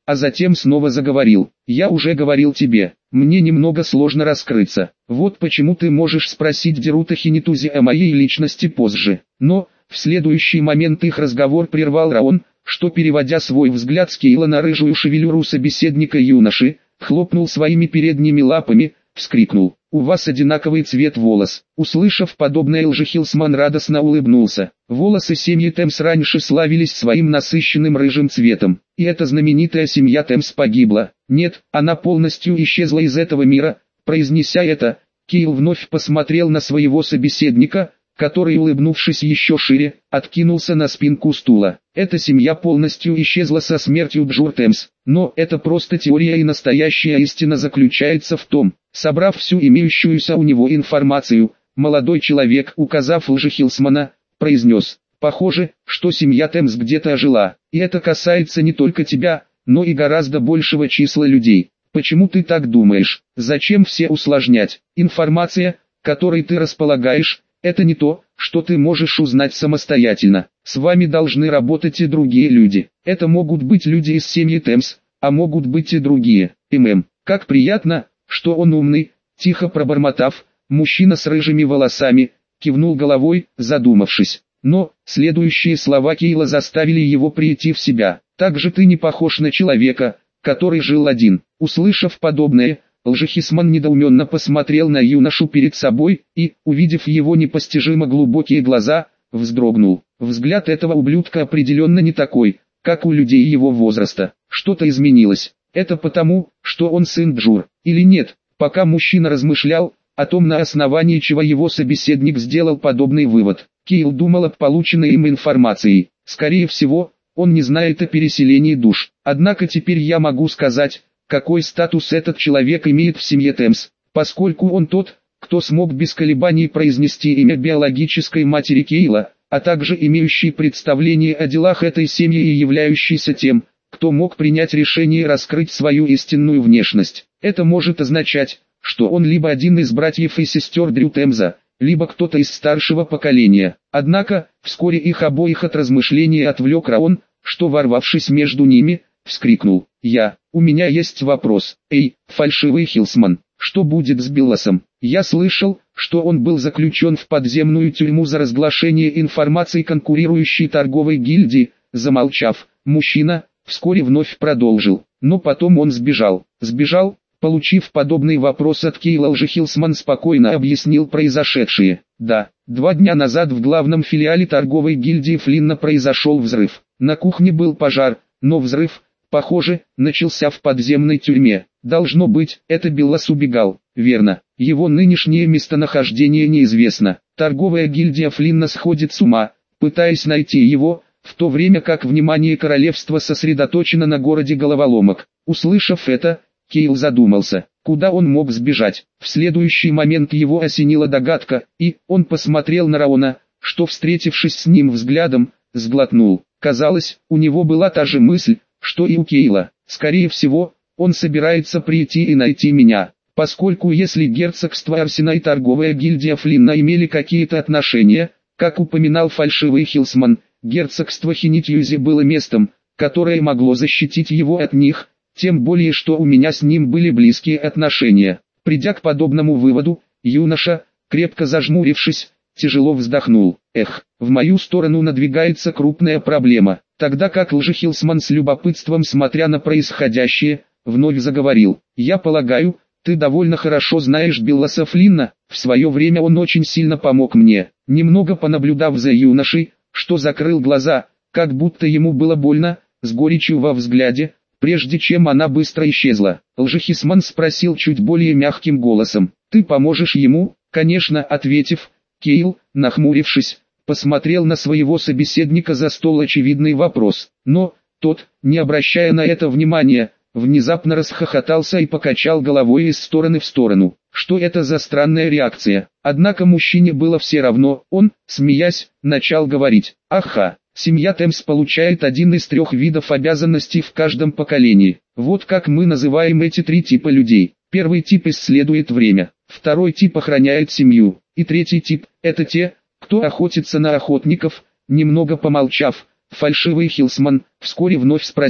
а затем снова заговорил. «Я уже говорил тебе, мне немного сложно раскрыться. Вот почему ты можешь спросить Дерута Хинитузи о моей личности позже». Но, в следующий момент их разговор прервал Раон, что, переводя свой взгляд с Кейла на рыжую шевелюру собеседника юноши, хлопнул своими передними лапами, вскрикнул: «У вас одинаковый цвет волос». Услышав подобное, Лжехилсман радостно улыбнулся. Волосы семьи Темс раньше славились своим насыщенным рыжим цветом, и эта знаменитая семья Темс погибла. Нет, она полностью исчезла из этого мира. Произнеся это, Кейл вновь посмотрел на своего собеседника, который, улыбнувшись еще шире, откинулся на спинку стула. Эта семья полностью исчезла со смертью Джур Темс, но это просто теория, и настоящая истина заключается в том: собрав всю имеющуюся у него информацию, молодой человек, указав Лжехилсмана, произнес: «Похоже, что семья Темс где-то ожила, и это касается не только тебя, но и гораздо большего числа людей. Почему ты так думаешь? Зачем все усложнять? Информация, которой ты располагаешь, это не то, что ты можешь узнать самостоятельно. С вами должны работать и другие люди. Это могут быть люди из семьи Темс, а могут быть и другие. ММ, как приятно, что он умный». Тихо пробормотав, мужчина с рыжими волосами кивнул головой, задумавшись. Но следующие слова Кейла заставили его прийти в себя. «Также ты не похож на человека, который жил один». Услышав подобное, Лжехисман недоуменно посмотрел на юношу перед собой и, увидев его непостижимо глубокие глаза, вздрогнул. Взгляд этого ублюдка определенно не такой, как у людей его возраста. Что-то изменилось. Это потому, что он сын Джур, или нет? Пока мужчина размышлял о том, на основании чего его собеседник сделал подобный вывод, Кейл думал об полученной им информации. Скорее всего, он не знает о переселении душ. Однако теперь я могу сказать, какой статус этот человек имеет в семье Темс, поскольку он тот, кто смог без колебаний произнести имя биологической матери Кейла, а также имеющий представление о делах этой семьи и являющийся тем, кто мог принять решение раскрыть свою истинную внешность. Это может означать, что он либо один из братьев и сестер Дрю Темза, либо кто-то из старшего поколения. Однако, вскоре их обоих от размышлений отвлек Раон, что, ворвавшись между ними, вскрикнул: «Я, у меня есть вопрос. Эй, фальшивый Хилсман, что будет с Билласом? Я слышал, что он был заключен в подземную тюрьму за разглашение информации конкурирующей торговой гильдии». Замолчав, мужчина вскоре вновь продолжил: «Но потом он сбежал». «Сбежал?» Получив подобный вопрос от Кейла, Лжехилсман спокойно объяснил произошедшее. «Да, два дня назад в главном филиале торговой гильдии Флинна произошел взрыв. На кухне был пожар, но взрыв, похоже, начался в подземной тюрьме. Должно быть, это Биллас убегал». «Верно. Его нынешнее местонахождение неизвестно. Торговая гильдия Флинна сходит с ума, пытаясь найти его, в то время как внимание королевства сосредоточено на городе Головоломок». Услышав это, Кейл задумался, куда он мог сбежать. В следующий момент его осенила догадка, и он посмотрел на Раона, что, встретившись с ним взглядом, сглотнул. Казалось, у него была та же мысль, что и у Кейла. «Скорее всего, он собирается прийти и найти меня». Поскольку если герцогство Арсена и торговая гильдия Флинна имели какие-то отношения, как упоминал фальшивый Хилсман, герцогство Хинитьюзи было местом, которое могло защитить его от них, тем более что у меня с ним были близкие отношения. Придя к подобному выводу, юноша, крепко зажмурившись, тяжело вздохнул. «Эх, в мою сторону надвигается крупная проблема». Тогда как Лжехилсман с любопытством, смотря на происходящее, вновь заговорил: «Я полагаю, ты довольно хорошо знаешь Билласа Флинна, в свое время он очень сильно помог мне». Немного понаблюдав за юношей, что закрыл глаза, как будто ему было больно, с горечью во взгляде, прежде чем она быстро исчезла, Лжехисман спросил чуть более мягким голосом: «Ты поможешь ему?» «Конечно», ответив, Кейл, нахмурившись, посмотрел на своего собеседника за стол очевидный вопрос. Но тот, не обращая на это внимания, внезапно расхохотался и покачал головой из стороны в сторону. Что это за странная реакция? Однако мужчине было все равно, он, смеясь, начал говорить: «Аха, семья Темс получает один из трех видов обязанностей в каждом поколении. Вот как мы называем эти три типа людей. Первый тип исследует время, второй тип охраняет семью, и третий тип – это те, кто охотится на охотников». Немного помолчав, фальшивый Хилсман вскоре вновь спросил: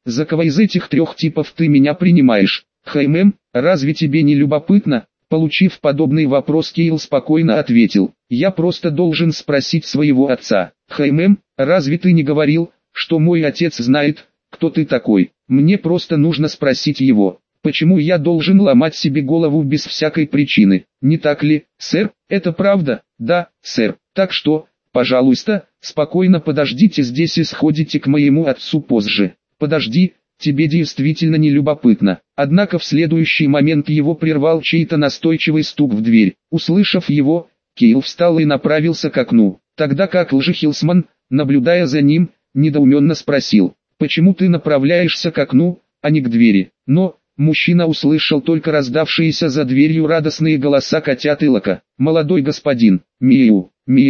За кого из этих трех типов ты меня принимаешь? Хаймем, разве тебе не любопытно? Получив подобный вопрос, Кейл спокойно ответил: я просто должен спросить своего отца. Хаймем, разве ты не говорил, что мой отец знает, кто ты такой? Мне просто нужно спросить его. Почему я должен ломать себе голову без всякой причины? Не так ли, сэр? Это правда? Да, сэр. Так что, пожалуйста, спокойно подождите здесь и сходите к моему отцу позже. Подожди, тебе действительно не любопытно. Однако в следующий момент его прервал чей-то настойчивый стук в дверь. Услышав его, Кейл встал и направился к окну. Тогда как Лжехилсман, наблюдая за ним, недоуменно спросил: почему ты направляешься к окну, а не к двери? Но мужчина услышал только раздавшиеся за дверью радостные голоса котят и Лока. «Молодой господин, миу,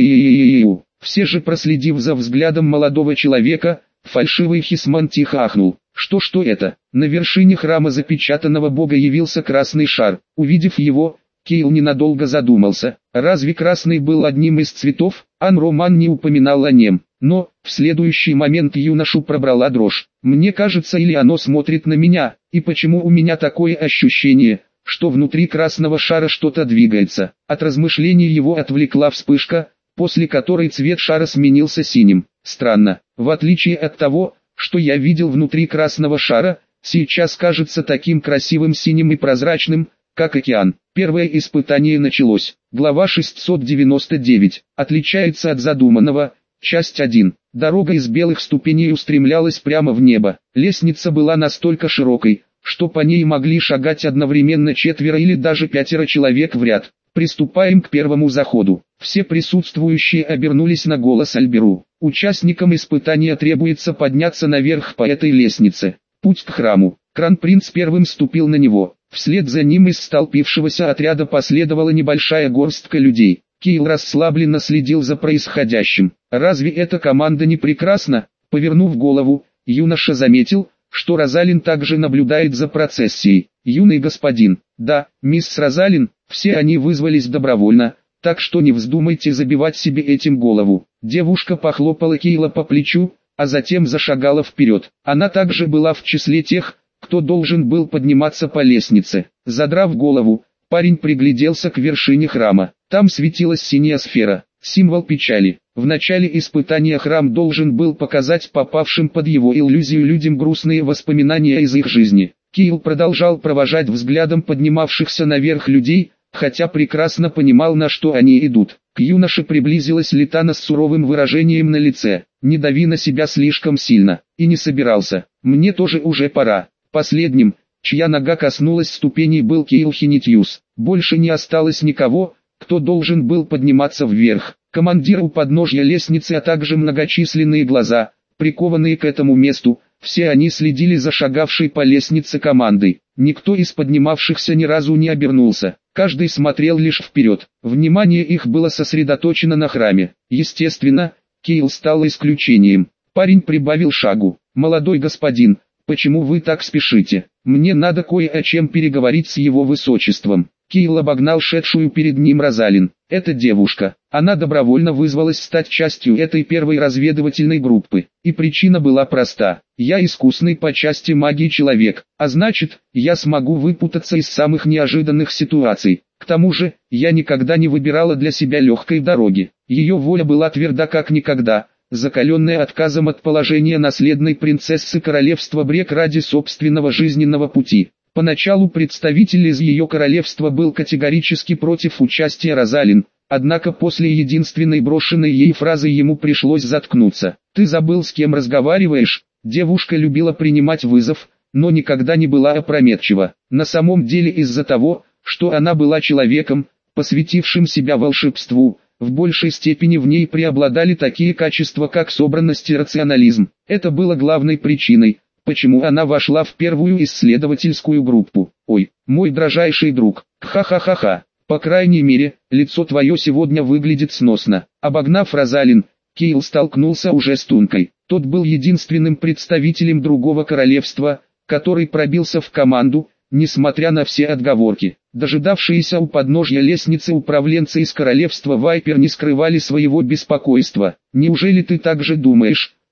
миу». Все же, проследив за взглядом молодого человека, фальшивый Хисман тихо ахнул. Что-что это? На вершине храма запечатанного бога явился красный шар. Увидев его, Кейл ненадолго задумался. Разве красный был одним из цветов? Ан-Роман не упоминал о нем. Но, в следующий момент юношу пробрала дрожь. Мне кажется, или оно смотрит на меня, и почему у меня такое ощущение, что внутри красного шара что-то двигается. От размышлений его отвлекла вспышка, после которой цвет шара сменился синим. Странно, в отличие от того, что я видел внутри красного шара, сейчас кажется таким красивым синим и прозрачным, как океан. Первое испытание началось. Глава шестьсот девяносто девять. Отличается от задуманного. Часть один. Дорога из белых ступеней устремлялась прямо в небо. Лестница была настолько широкой, что по ней могли шагать одновременно четверо или даже пятеро человек в ряд. Приступаем к первому заходу. Все присутствующие обернулись на голос Альберу. Участникам испытания требуется подняться наверх по этой лестнице. Путь к храму. Кронпринц первым ступил на него. Вслед за ним из столпившегося отряда последовала небольшая горстка людей. Кейл расслабленно следил за происходящим. Разве эта команда не прекрасна? Повернув голову, юноша заметил, что Розалин также наблюдает за процессией. Юный господин, да, мисс Розалин, все они вызвались добровольно, так что не вздумайте забивать себе этим голову. Девушка похлопала Кейла по плечу, а затем зашагала вперед. Она также была в числе тех, кто должен был подниматься по лестнице. Задрав голову, парень пригляделся к вершине храма. Там светилась синяя сфера, символ печали. В начале испытания храм должен был показать попавшим под его иллюзию людям грустные воспоминания из их жизни. Кейл продолжал провожать взглядом поднимавшихся наверх людей, хотя прекрасно понимал, на что они идут. К юноше приблизилась Литана с суровым выражением на лице. «Не дави на себя слишком сильно». И не собирался. «Мне тоже уже пора». Последним, чья нога коснулась ступеней, был Кейл Хинитьюс. Больше не осталось никого, кто должен был подниматься вверх. Командир у подножья лестницы, а также многочисленные глаза, прикованные к этому месту, все они следили за шагавшей по лестнице командой. Никто из поднимавшихся ни разу не обернулся. Каждый смотрел лишь вперед. Внимание их было сосредоточено на храме. Естественно, Кейл стал исключением. Парень прибавил шагу. «Молодой господин, почему вы так спешите? Мне надо кое о чем переговорить с его высочеством». Кейл обогнал шедшую перед ним Розалин. «Это девушка. Она добровольно вызвалась стать частью этой первой разведывательной группы. И причина была проста. Я искусный по части магии человек, а значит, я смогу выпутаться из самых неожиданных ситуаций. К тому же, я никогда не выбирала для себя легкой дороги. Ее воля была тверда как никогда, закаленная отказом от положения наследной принцессы королевства Брек ради собственного жизненного пути». Поначалу представитель из ее королевства был категорически против участия Розалин, однако после единственной брошенной ей фразы ему пришлось заткнуться. «Ты забыл, с кем разговариваешь?» Девушка любила принимать вызов, но никогда не была опрометчива. На самом деле из-за того, что она была человеком, посвятившим себя волшебству, в большей степени в ней преобладали такие качества, как собранность и рационализм. Это было главной причиной, почему она вошла в первую исследовательскую группу. «Ой, мой дрожайший друг, ха-ха-ха-ха, по крайней мере, лицо твое сегодня выглядит сносно». Обогнав Розалин, Кейл столкнулся уже с Тункой. Тот был единственным представителем другого королевства, который пробился в команду, несмотря на все отговорки. Дожидавшиеся у подножья лестницы управленцы из королевства Вайпер не скрывали своего беспокойства. «Неужели ты так же думаешь,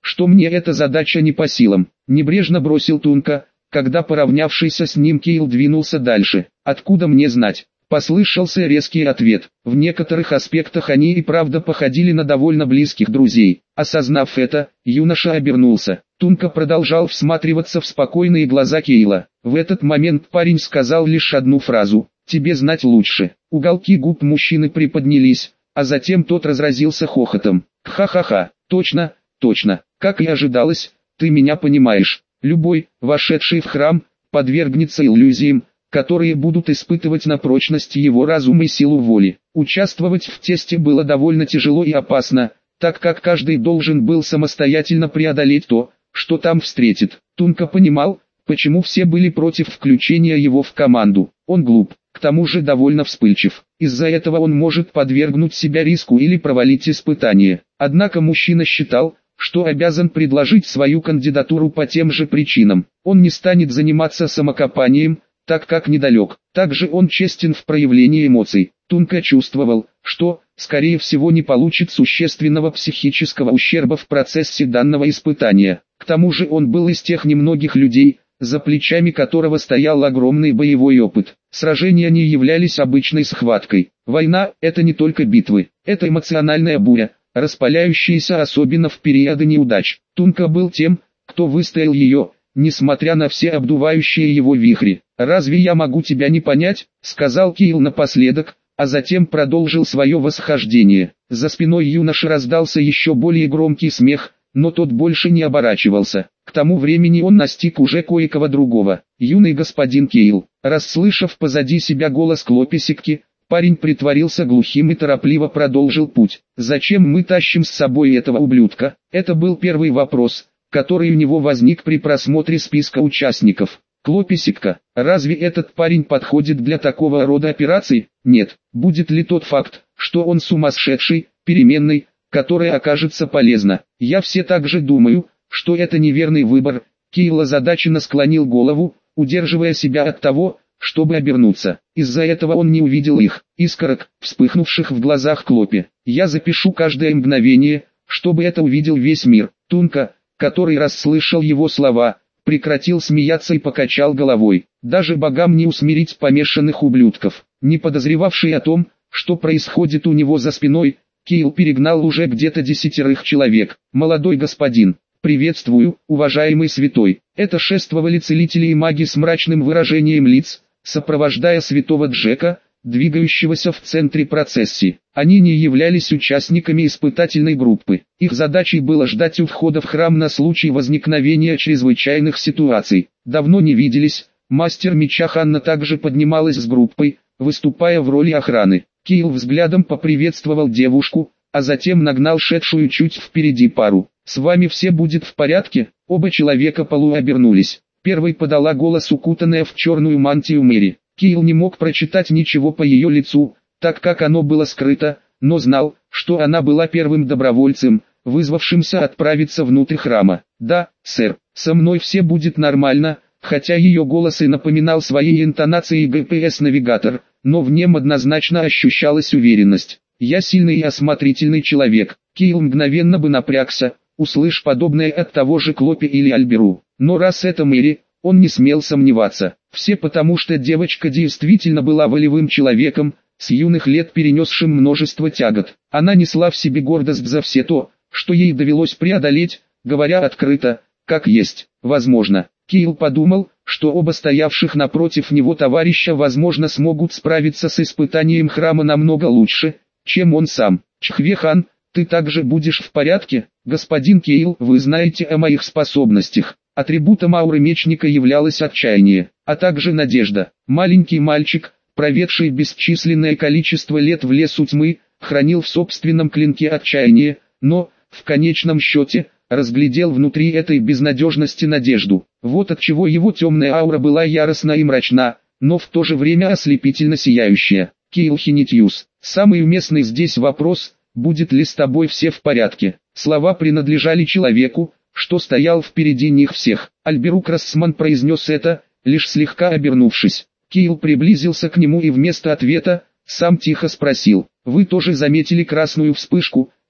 что мне эта задача не по силам. Небрежно бросил Тунка, когда поравнявшийся с ним Кейл двинулся дальше. Откуда мне знать? Послышался резкий ответ. В некоторых аспектах они и правда походили на довольно близких друзей. Осознав это, юноша обернулся. Тунка продолжал всматриваться в спокойные глаза Кейла. В этот момент парень сказал лишь одну фразу: «Тебе знать лучше». Уголки губ мужчины приподнялись, а затем тот разразился хохотом. «Ха-ха-ха, точно, точно, как и ожидалось, ты меня понимаешь. Любой, вошедший в храм, подвергнется иллюзиям, которые будут испытывать на прочность его разума и силу воли. Участвовать в тесте было довольно тяжело и опасно, так как каждый должен был самостоятельно преодолеть то, что там встретит. Тунка понимал, почему все были против включения его в команду. Он глуп, к тому же довольно вспыльчив. Из-за этого он может подвергнуть себя риску или провалить испытание. Однако мужчина считал, что обязан предложить свою кандидатуру по тем же причинам. Он не станет заниматься самокопанием, так как недалек. Также он честен в проявлении эмоций. Тунка чувствовал, что, скорее всего, не получит существенного психического ущерба в процессе данного испытания. К тому же он был из тех немногих людей, за плечами которого стоял огромный боевой опыт. Сражения не являлись обычной схваткой. Война – это не только битвы, это эмоциональная буря, распаляющаяся особенно в периоды неудач. Тунка был тем, кто выстоял ее, несмотря на все обдувающие его вихри. «Разве я могу тебя не понять?» — сказал Кейл напоследок, а затем продолжил свое восхождение. За спиной юноши раздался еще более громкий смех, но тот больше не оборачивался. К тому времени он настиг уже кое-кого другого. «Юный господин Кейл». Расслышав позади себя голос Клописикки, парень притворился глухим и торопливо продолжил путь. «Зачем мы тащим с собой этого ублюдка?» Это был первый вопрос, который у него возник при просмотре списка участников. Клописикка, разве этот парень подходит для такого рода операций? Нет. Будет ли тот факт, что он сумасшедший, переменный, которая окажется полезна? Я все так же думаю, что это неверный выбор. Кейл озадаченно склонил голову, удерживая себя от того, чтобы обернуться. Из-за этого он не увидел их, искорок, вспыхнувших в глазах Клопи. Я запишу каждое мгновение, чтобы это увидел весь мир. Тунка, который расслышал его слова, прекратил смеяться и покачал головой. Даже богам не усмирить помешанных ублюдков. Не подозревавший о том, что происходит у него за спиной, Кейл перегнал уже где-то десятерых человек. «Молодой господин, приветствую, уважаемый святой». Это шествовали целители и маги с мрачным выражением лиц, сопровождая святого Джека, двигающегося в центре процессии. Они не являлись участниками испытательной группы. Их задачей было ждать у входа в храм на случай возникновения чрезвычайных ситуаций. Давно не виделись, мастер меча Ханна также поднималась с группой, выступая в роли охраны. Кейл взглядом поприветствовал девушку, а затем нагнал шедшую чуть впереди пару. «С вами все будет в порядке?» Оба человека полуобернулись. Первой подала голос укутанная в черную мантию Мэри. Кейл не мог прочитать ничего по ее лицу, так как оно было скрыто, но знал, что она была первым добровольцем, вызвавшимся отправиться внутрь храма. «Да, сэр, со мной все будет нормально», хотя ее голос и напоминал своей интонацией джи пи эс-навигатор, но в нем однозначно ощущалась уверенность. «Я сильный и осмотрительный человек». Кейл мгновенно бы напрягся, услышь подобное от того же Клопи или Альберу. Но раз это Мэри, он не смел сомневаться. Все потому, что девочка действительно была волевым человеком, с юных лет перенесшим множество тягот. Она несла в себе гордость за все то, что ей довелось преодолеть, говоря открыто, как есть. Возможно, Кейл подумал, что оба стоявших напротив него товарища возможно смогут справиться с испытанием храма намного лучше, чем он сам. «Чхве-хан, ты также будешь в порядке?» «Господин Кейл, вы знаете о моих способностях». Атрибутом ауры мечника являлось отчаяние, а также надежда. Маленький мальчик, проведший бесчисленное количество лет в лесу тьмы, хранил в собственном клинке отчаяние, но, в конечном счете, разглядел внутри этой безнадежности надежду. Вот отчего его темная аура была яростна и мрачна, но в то же время ослепительно сияющая. Кейл Хинитьюс. Самый уместный здесь вопрос, будет ли с тобой все в порядке. Слова принадлежали человеку, что стоял впереди них всех. Альберу Крассман произнес это, лишь слегка обернувшись. Кейл приблизился к нему и вместо ответа, сам тихо спросил: «Вы тоже заметили красную вспышку,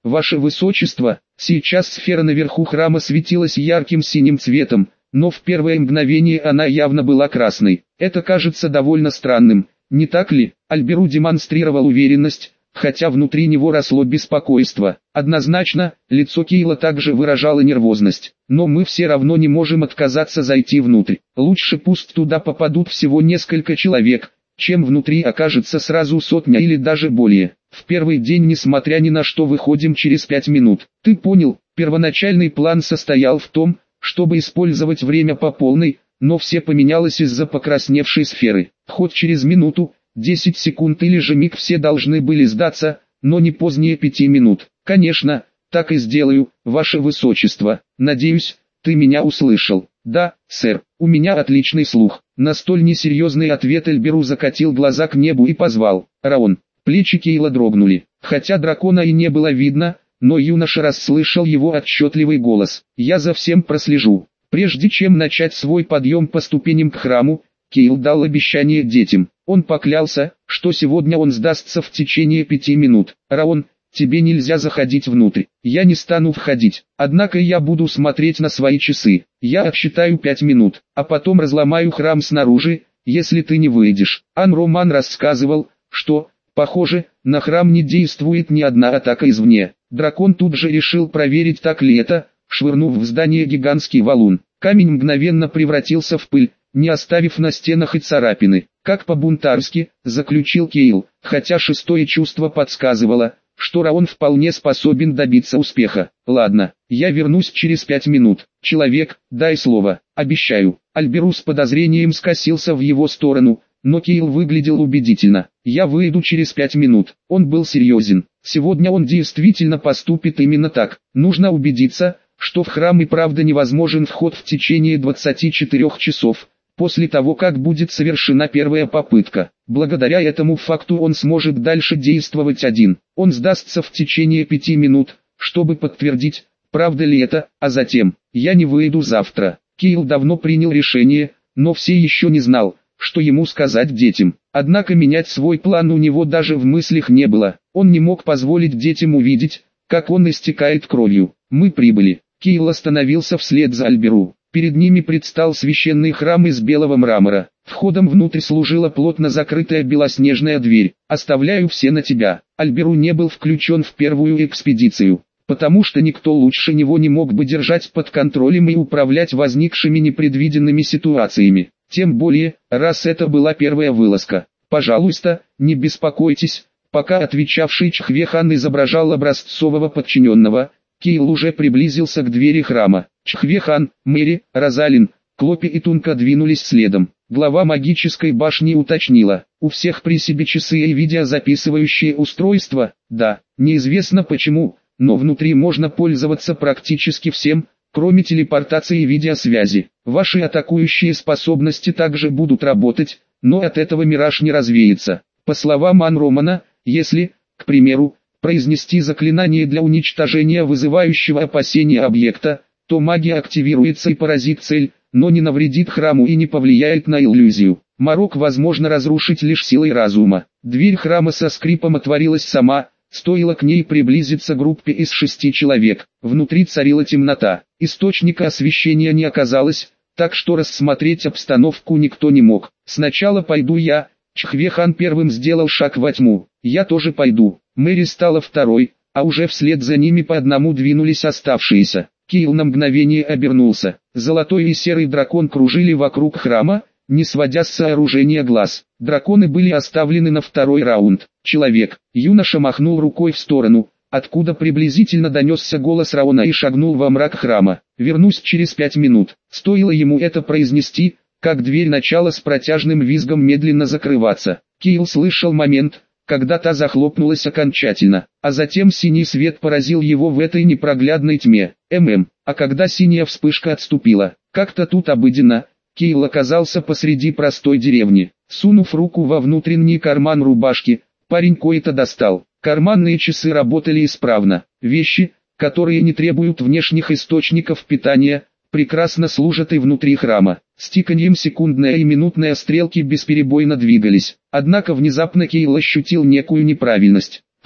«Ваше Высочество». Сейчас сфера наверху храма светилась ярким синим цветом, но в первое мгновение она явно была красной. Это кажется довольно странным, не так ли? Альберу демонстрировал уверенность, хотя внутри него росло беспокойство. Однозначно, лицо Кейла также выражало нервозность. Но мы все равно не можем отказаться зайти внутрь. Лучше пусть туда попадут всего несколько человек, чем внутри окажется сразу сотня или даже более. В первый день, несмотря ни на что, выходим через пять минут. Ты понял, первоначальный план состоял в том, чтобы использовать время по полной, но все поменялось из-за покрасневшей сферы. Ход через минуту, десять секунд или же миг все должны были сдаться, но не позднее пяти минут. Конечно, так и сделаю, Ваше Высочество. Надеюсь, ты меня услышал. Да, сэр, у меня отличный слух. На столь несерьезный ответ Альберу закатил глаза к небу и позвал: «Раон». Плечи Кейла дрогнули. Хотя дракона и не было видно, но юноша расслышал его отчетливый голос. «Я за всем прослежу». Прежде чем начать свой подъем по ступеням к храму, Кейл дал обещание детям. Он поклялся, что сегодня он сдастся в течение пяти минут. «Раон, тебе нельзя заходить внутрь. Я не стану входить. Однако я буду смотреть на свои часы. Я отсчитаю пять минут, а потом разломаю храм снаружи, если ты не выйдешь». Ан-Роман рассказывал, что, похоже, на храм не действует ни одна атака извне. Дракон тут же решил проверить, так ли это, швырнув в здание гигантский валун. Камень мгновенно превратился в пыль, не оставив на стенах и царапины. «Как по-бунтарски», заключил Кейл, хотя шестое чувство подсказывало, что Раон вполне способен добиться успеха. «Ладно, я вернусь через пять минут. Человек, дай слово». «Обещаю». Альберу с подозрением скосился в его сторону, но Кейл выглядел убедительно. «Я выйду через пять минут». Он был серьезен. Сегодня он действительно поступит именно так. Нужно убедиться, что в храм и правда невозможен вход в течение двадцати четырёх часов, после того как будет совершена первая попытка. Благодаря этому факту он сможет дальше действовать один. Он сдастся в течение пяти минут, чтобы подтвердить, правда ли это, а затем: «Я не выйду завтра». Кейл давно принял решение, но все еще не знал, что ему сказать детям. Однако менять свой план у него даже в мыслях не было. Он не мог позволить детям увидеть, как он истекает кровью. «Мы прибыли». Кейл остановился вслед за Альберу. Перед ними предстал священный храм из белого мрамора. Входом внутрь служила плотно закрытая белоснежная дверь. «Оставляю все на тебя». Альберу не был включен в первую экспедицию, потому что никто лучше него не мог бы держать под контролем и управлять возникшими непредвиденными ситуациями. Тем более, раз это была первая вылазка. «Пожалуйста, не беспокойтесь», пока отвечавший Чхвехан изображал образцового подчиненного, Кейл уже приблизился к двери храма. Чхвехан, Мэри, Розалин, Клопи и Тунка двинулись следом. Глава магической башни уточнила: «У всех при себе часы и видеозаписывающие устройства?» «Да, неизвестно почему, но внутри можно пользоваться практически всем, кроме телепортации и видеосвязи. Ваши атакующие способности также будут работать, но от этого мираж не развеется. По словам Ан-Романа, если, к примеру, произнести заклинание для уничтожения вызывающего опасения объекта, то магия активируется и поразит цель, но не навредит храму и не повлияет на иллюзию. Морок возможно разрушить лишь силой разума». Дверь храма со скрипом отворилась сама, стоило к ней приблизиться группе из шести человек. Внутри царила темнота, источника освещения не оказалось, так что рассмотреть обстановку никто не мог. «Сначала пойду я». Чхвехан первым сделал шаг во тьму. «Я тоже пойду». Мэри стала второй, а уже вслед за ними по одному двинулись оставшиеся. Кейл на мгновение обернулся. Золотой и серый дракон кружили вокруг храма, не сводя с сооружения глаз. Драконы были оставлены на второй раунд. «Человек». Юноша махнул рукой в сторону, откуда приблизительно донесся голос Раона, и шагнул во мрак храма. «Вернусь через пять минут». Стоило ему это произнести, как дверь начала с протяжным визгом медленно закрываться. Кейл слышал момент, когда та захлопнулась окончательно, а затем синий свет поразил его в этой непроглядной тьме. ММ, а когда синяя вспышка отступила, как-то тут обыденно, Кейл оказался посреди простой деревни. Сунув руку во внутренний карман рубашки, парень кое-то достал. Карманные часы работали исправно. Вещи, которые не требуют внешних источников питания, прекрасно служат и внутри храма. С тиканьем секундная и минутная стрелки бесперебойно двигались. Однако внезапно Кейл ощутил некую неправильность. Ха,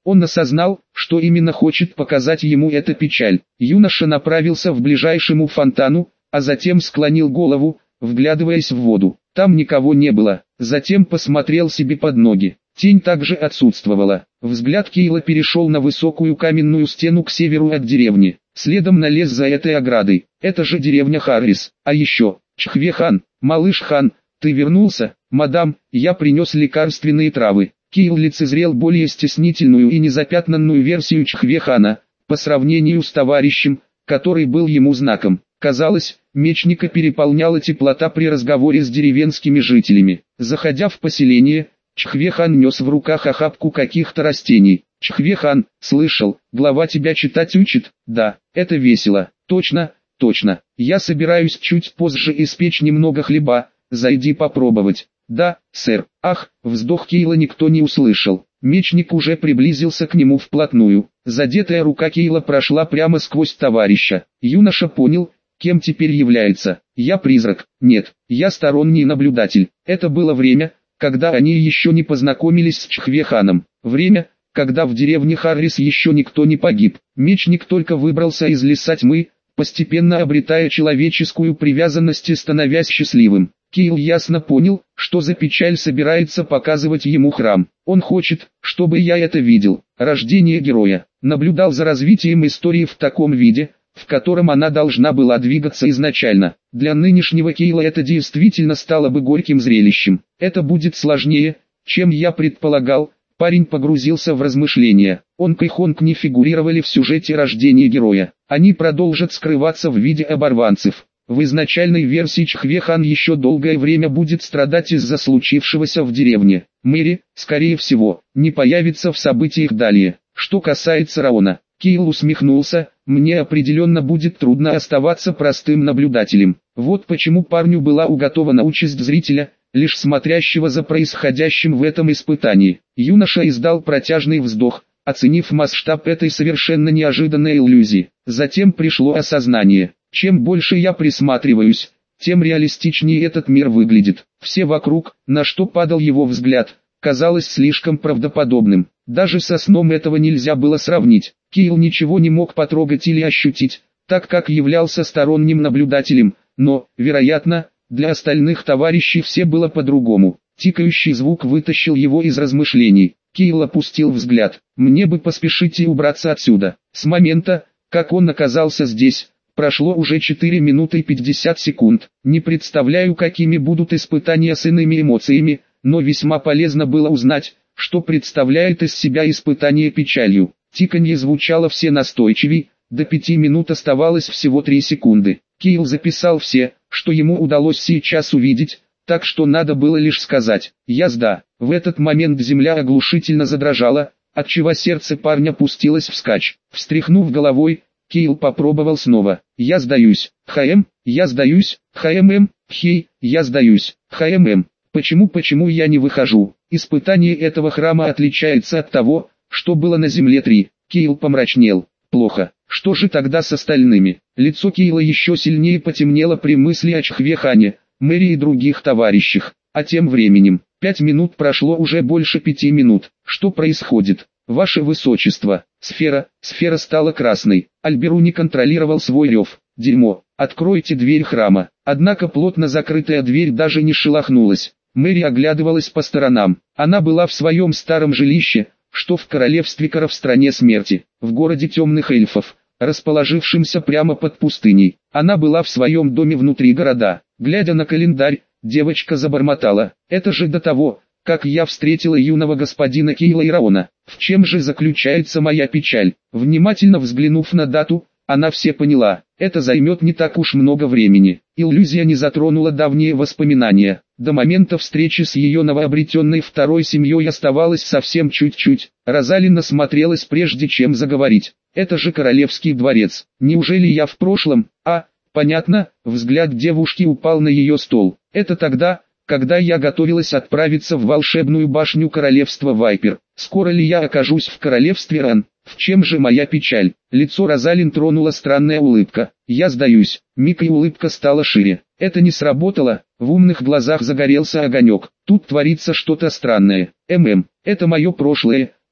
Он осознал, что именно хочет показать ему эта печаль. Юноша направился в ближайшему фонтану, а затем склонил голову, вглядываясь в воду. Там никого не было. Затем посмотрел себе под ноги. Тень также отсутствовала. Взгляд Кейла перешел на высокую каменную стену к северу от деревни. Следом налез за этой оградой. Это же деревня Харрис. А еще, Чхве-хан, малыш хан, ты вернулся? Мадам, я принес лекарственные травы. Кейл лицезрел более стеснительную и незапятнанную версию Чхве-хана, по сравнению с товарищем, который был ему знаком. Казалось, мечника переполняла теплота при разговоре с деревенскими жителями. Заходя в поселение, Чхве-хан нес в руках охапку каких-то растений. Чхве-хан, слышал, глава тебя читать учит? Да, это весело. Точно, точно. Я собираюсь чуть позже испечь немного хлеба, зайди попробовать. Да, сэр. Ах, вздох Кейла никто не услышал. Мечник уже приблизился к нему вплотную. Задетая рука Кейла прошла прямо сквозь товарища. Юноша понял, кем теперь является. Я призрак. Нет, я сторонний наблюдатель. Это было время, когда они еще не познакомились с Чхве-ханом. Время, когда в деревне Харрис еще никто не погиб. Мечник только выбрался из леса тьмы, постепенно обретая человеческую привязанность и становясь счастливым. Кейл ясно понял, что за печаль собирается показывать ему храм. Он хочет, чтобы я это видел. Рождение героя. Наблюдал за развитием истории в таком виде, в котором она должна была двигаться изначально. Для нынешнего Кейла это действительно стало бы горьким зрелищем. Это будет сложнее, чем я предполагал. Парень погрузился в размышления. Онг и Хонг не фигурировали в сюжете рождения героя. Они продолжат скрываться в виде оборванцев. В изначальной версии Чхве-хан еще долгое время будет страдать из-за случившегося в деревне. Мэри, скорее всего, не появится в событиях далее. Что касается Раона, Кейл усмехнулся, мне определенно будет трудно оставаться простым наблюдателем. Вот почему парню была уготована участь зрителя, лишь смотрящего за происходящим в этом испытании. Юноша издал протяжный вздох, оценив масштаб этой совершенно неожиданной иллюзии. Затем пришло осознание. Чем больше я присматриваюсь, тем реалистичнее этот мир выглядит. Все вокруг, на что падал его взгляд, казалось слишком правдоподобным. Даже со сном этого нельзя было сравнить. Кейл ничего не мог потрогать или ощутить, так как являлся сторонним наблюдателем, но, вероятно, для остальных товарищей все было по-другому. Тикающий звук вытащил его из размышлений. Кейл опустил взгляд. Мне бы поспешить и убраться отсюда. С момента, как он оказался здесь, прошло уже четыре минуты пятьдесят секунд. Не представляю, какими будут испытания с иными эмоциями, но весьма полезно было узнать, что представляет из себя испытание печалью. Тиканье звучало все настойчивей, до пяти минут оставалось всего три секунды. Кейл записал все, что ему удалось сейчас увидеть, так что надо было лишь сказать «Язда». В этот момент земля оглушительно задрожала, отчего сердце парня пустилось вскачь. Встряхнув головой, Кейл попробовал снова. «Я сдаюсь. ХМ, я сдаюсь. ХММ, хей, я сдаюсь. ХММ. Почему, почему я не выхожу?» Испытание этого храма отличается от того, что было на Земле три. Кейл помрачнел. Плохо. Что же тогда с остальными? Лицо Кейла еще сильнее потемнело при мысли о Чхве-хане, Мэри и других товарищах. А тем временем, пять минут прошло, уже больше пяти минут. Что происходит? Ваше Высочество. Сфера, сфера стала красной. Альберу не контролировал свой рев. Дерьмо. Откройте дверь храма. Однако плотно закрытая дверь даже не шелохнулась. Мэри оглядывалась по сторонам. Она была в своем старом жилище, что в королевстве Кара в стране смерти, в городе темных эльфов, расположившемся прямо под пустыней. Она была в своем доме внутри города. Глядя на календарь, девочка забормотала: «Это же до того, как я встретила юного господина Кейла и Раона. В чем же заключается моя печаль?» Внимательно взглянув на дату, она все поняла. Это займет не так уж много времени. Иллюзия не затронула давние воспоминания. До момента встречи с ее новообретенной второй семьей оставалось совсем чуть-чуть. Розалина смотрелась прежде чем заговорить. «Это же королевский дворец. Неужели я в прошлом?» «А, понятно». Взгляд девушки упал на ее стол. «Это тогда, когда я готовилась отправиться в волшебную башню королевства Вайпер. Скоро ли я окажусь в королевстве Ран? В чем же моя печаль?» Лицо Розалин тронула странная улыбка. «Я сдаюсь». Миг и улыбка стала шире. Это не сработало. В умных глазах загорелся огонек. Тут творится что-то странное. ММ, это мое прошлое,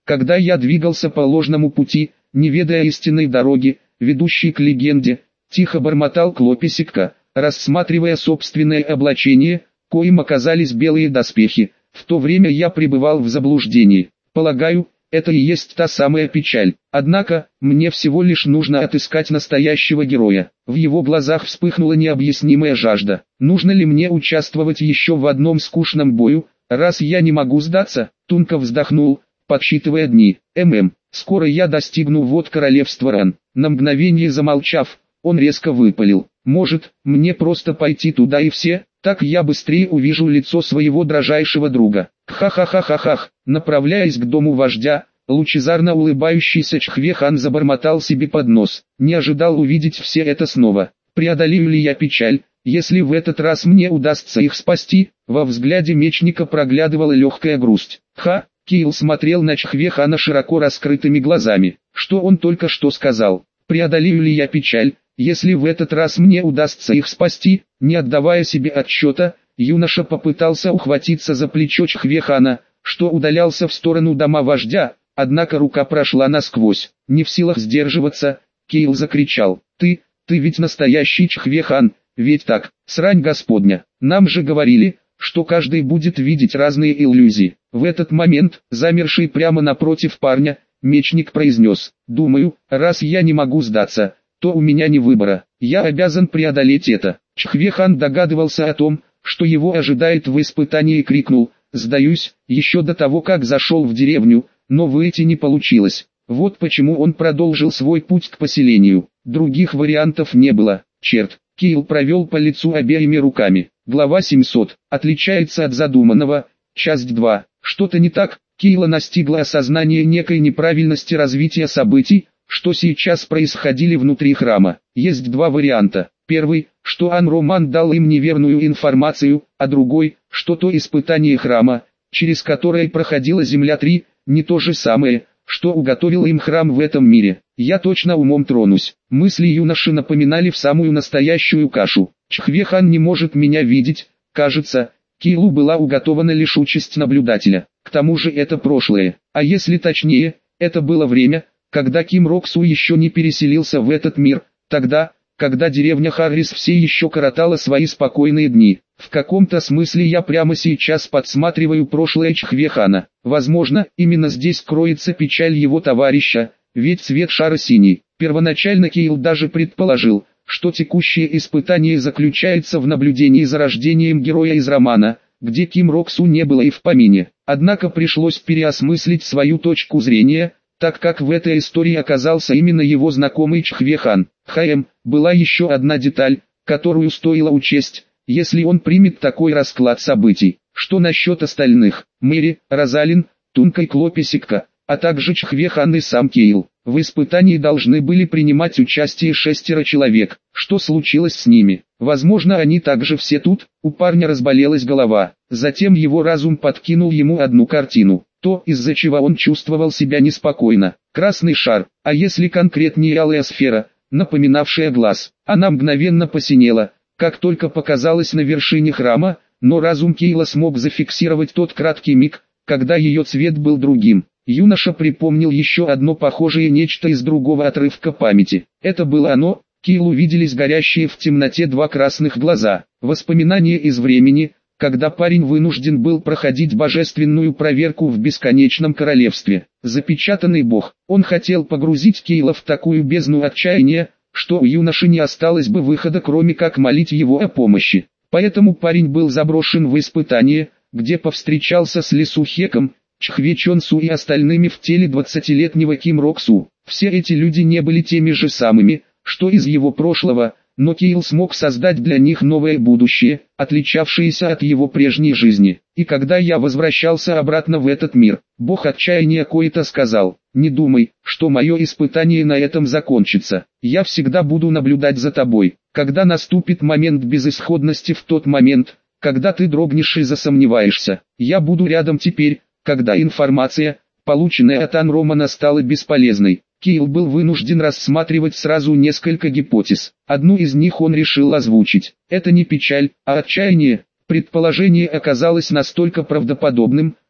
когда я двигался по ложному пути, не ведая истинной дороги, ведущей к легенде, тихо бормотал Клописикка, рассматривая собственное облачение, коим оказались белые доспехи. В то время я пребывал в заблуждении. Полагаю, это и есть та самая печаль. Однако, мне всего лишь нужно отыскать настоящего героя. В его глазах вспыхнула необъяснимая жажда. Нужно ли мне участвовать еще в одном скучном бою, раз я не могу сдаться? Тунка вздохнул, подсчитывая дни. ММ, скоро я достигну вод королевства Ран. На мгновение замолчав, он резко выпалил. Может, мне просто пойти туда и все? Так я быстрее увижу лицо своего дрожайшего друга. Ха-ха-ха-ха-ха. Направляясь к дому вождя, лучезарно улыбающийся Чхве-хан забормотал себе под нос. Не ожидал увидеть все это снова. Преодолею ли я печаль, если в этот раз мне удастся их спасти? Во взгляде мечника проглядывала легкая грусть. Ха! Киил смотрел на Чхве-хана широко раскрытыми глазами. Что он только что сказал? Преодолею ли я печаль, если в этот раз мне удастся их спасти? Не отдавая себе отчета, юноша попытался ухватиться за плечо Чхве-хана, что удалялся в сторону дома вождя, однако рука прошла насквозь. Не в силах сдерживаться, Киил закричал. «Ты, ты ведь настоящий Чхве-хан, ведь так, срань господня, нам же говорили, что каждый будет видеть разные иллюзии». В этот момент, замерший прямо напротив парня, мечник произнес: «Думаю, раз я не могу сдаться, то у меня не выбора, я обязан преодолеть это». Чхве-хан догадывался о том, что его ожидает в испытании, и крикнул: «Сдаюсь», еще до того, как зашел в деревню, но выйти не получилось. Вот почему он продолжил свой путь к поселению. Других вариантов не было. Черт, Киил провел по лицу обеими руками. Глава семьсот. Отличается от задуманного. Часть два. Что-то не так. Киила настигло осознание некой неправильности развития событий, что сейчас происходили внутри храма. Есть два варианта. Первый, что Ан-Роман дал им неверную информацию, а другой, что то испытание храма, через которое проходила Земля три, не то же самое, что уготовил им храм в этом мире. Я точно умом тронусь. Мысли юноши напоминали в самую настоящую кашу. Чхве-хан не может меня видеть, кажется, Киилу была уготована лишь участь наблюдателя. К тому же это прошлое, а если точнее, это было время, когда Ким Рок-Су еще не переселился в этот мир, тогда, когда деревня Харрис все еще коротала свои спокойные дни. В каком-то смысле я прямо сейчас подсматриваю прошлое Чхве-хана. Возможно, именно здесь кроется печаль его товарища, ведь цвет шара синий. Первоначально Киил даже предположил, что текущее испытание заключается в наблюдении за рождением героя из романа, где Ким Рок-Су не было и в помине. Однако пришлось переосмыслить свою точку зрения, так как в этой истории оказался именно его знакомый Чхве-хан. Хм, была еще одна деталь, которую стоило учесть, если он примет такой расклад событий. Что насчет остальных? Мэри, Розалин, Тунка и Клописикка, а также Чхве-хан и сам Киил. В испытании должны были принимать участие шестеро человек. Что случилось с ними? Возможно, они также все тут. У парня разболелась голова. Затем его разум подкинул ему одну картину. То, из-за чего он чувствовал себя неспокойно. Красный шар, а если конкретнее алая сфера, напоминавшая глаз. Она мгновенно посинела, как только показалась на вершине храма, но разум Киила смог зафиксировать тот краткий миг, когда ее цвет был другим. Юноша припомнил еще одно похожее нечто из другого отрывка памяти. Это было оно. Киилу виделись горящие в темноте два красных глаза. Воспоминание из времени, когда парень вынужден был проходить божественную проверку в бесконечном королевстве. Запечатанный бог. Он хотел погрузить Киила в такую бездну отчаяния, что у юноши не осталось бы выхода, кроме как молить его о помощи. Поэтому парень был заброшен в испытание, где повстречался с Ли Сухеком, Чхве Чонсу и остальными в теле двадцатилетнего Ким Рок-Су. Все эти люди не были теми же самыми, что из его прошлого, но Киил смог создать для них новое будущее, отличавшееся от его прежней жизни. И когда я возвращался обратно в этот мир, бог отчаяния Коита сказал: «Не думай, что мое испытание на этом закончится. Я всегда буду наблюдать за тобой. Когда наступит момент безысходности, в тот момент, когда ты дрогнешь и засомневаешься, я буду рядом теперь, когда информация, полученная от Ан-Романа, стала бесполезной». Киил был вынужден рассматривать сразу несколько гипотез. Одну из них он решил озвучить. Это не печаль, а отчаяние. Предположение оказалось настолько правдоподобным,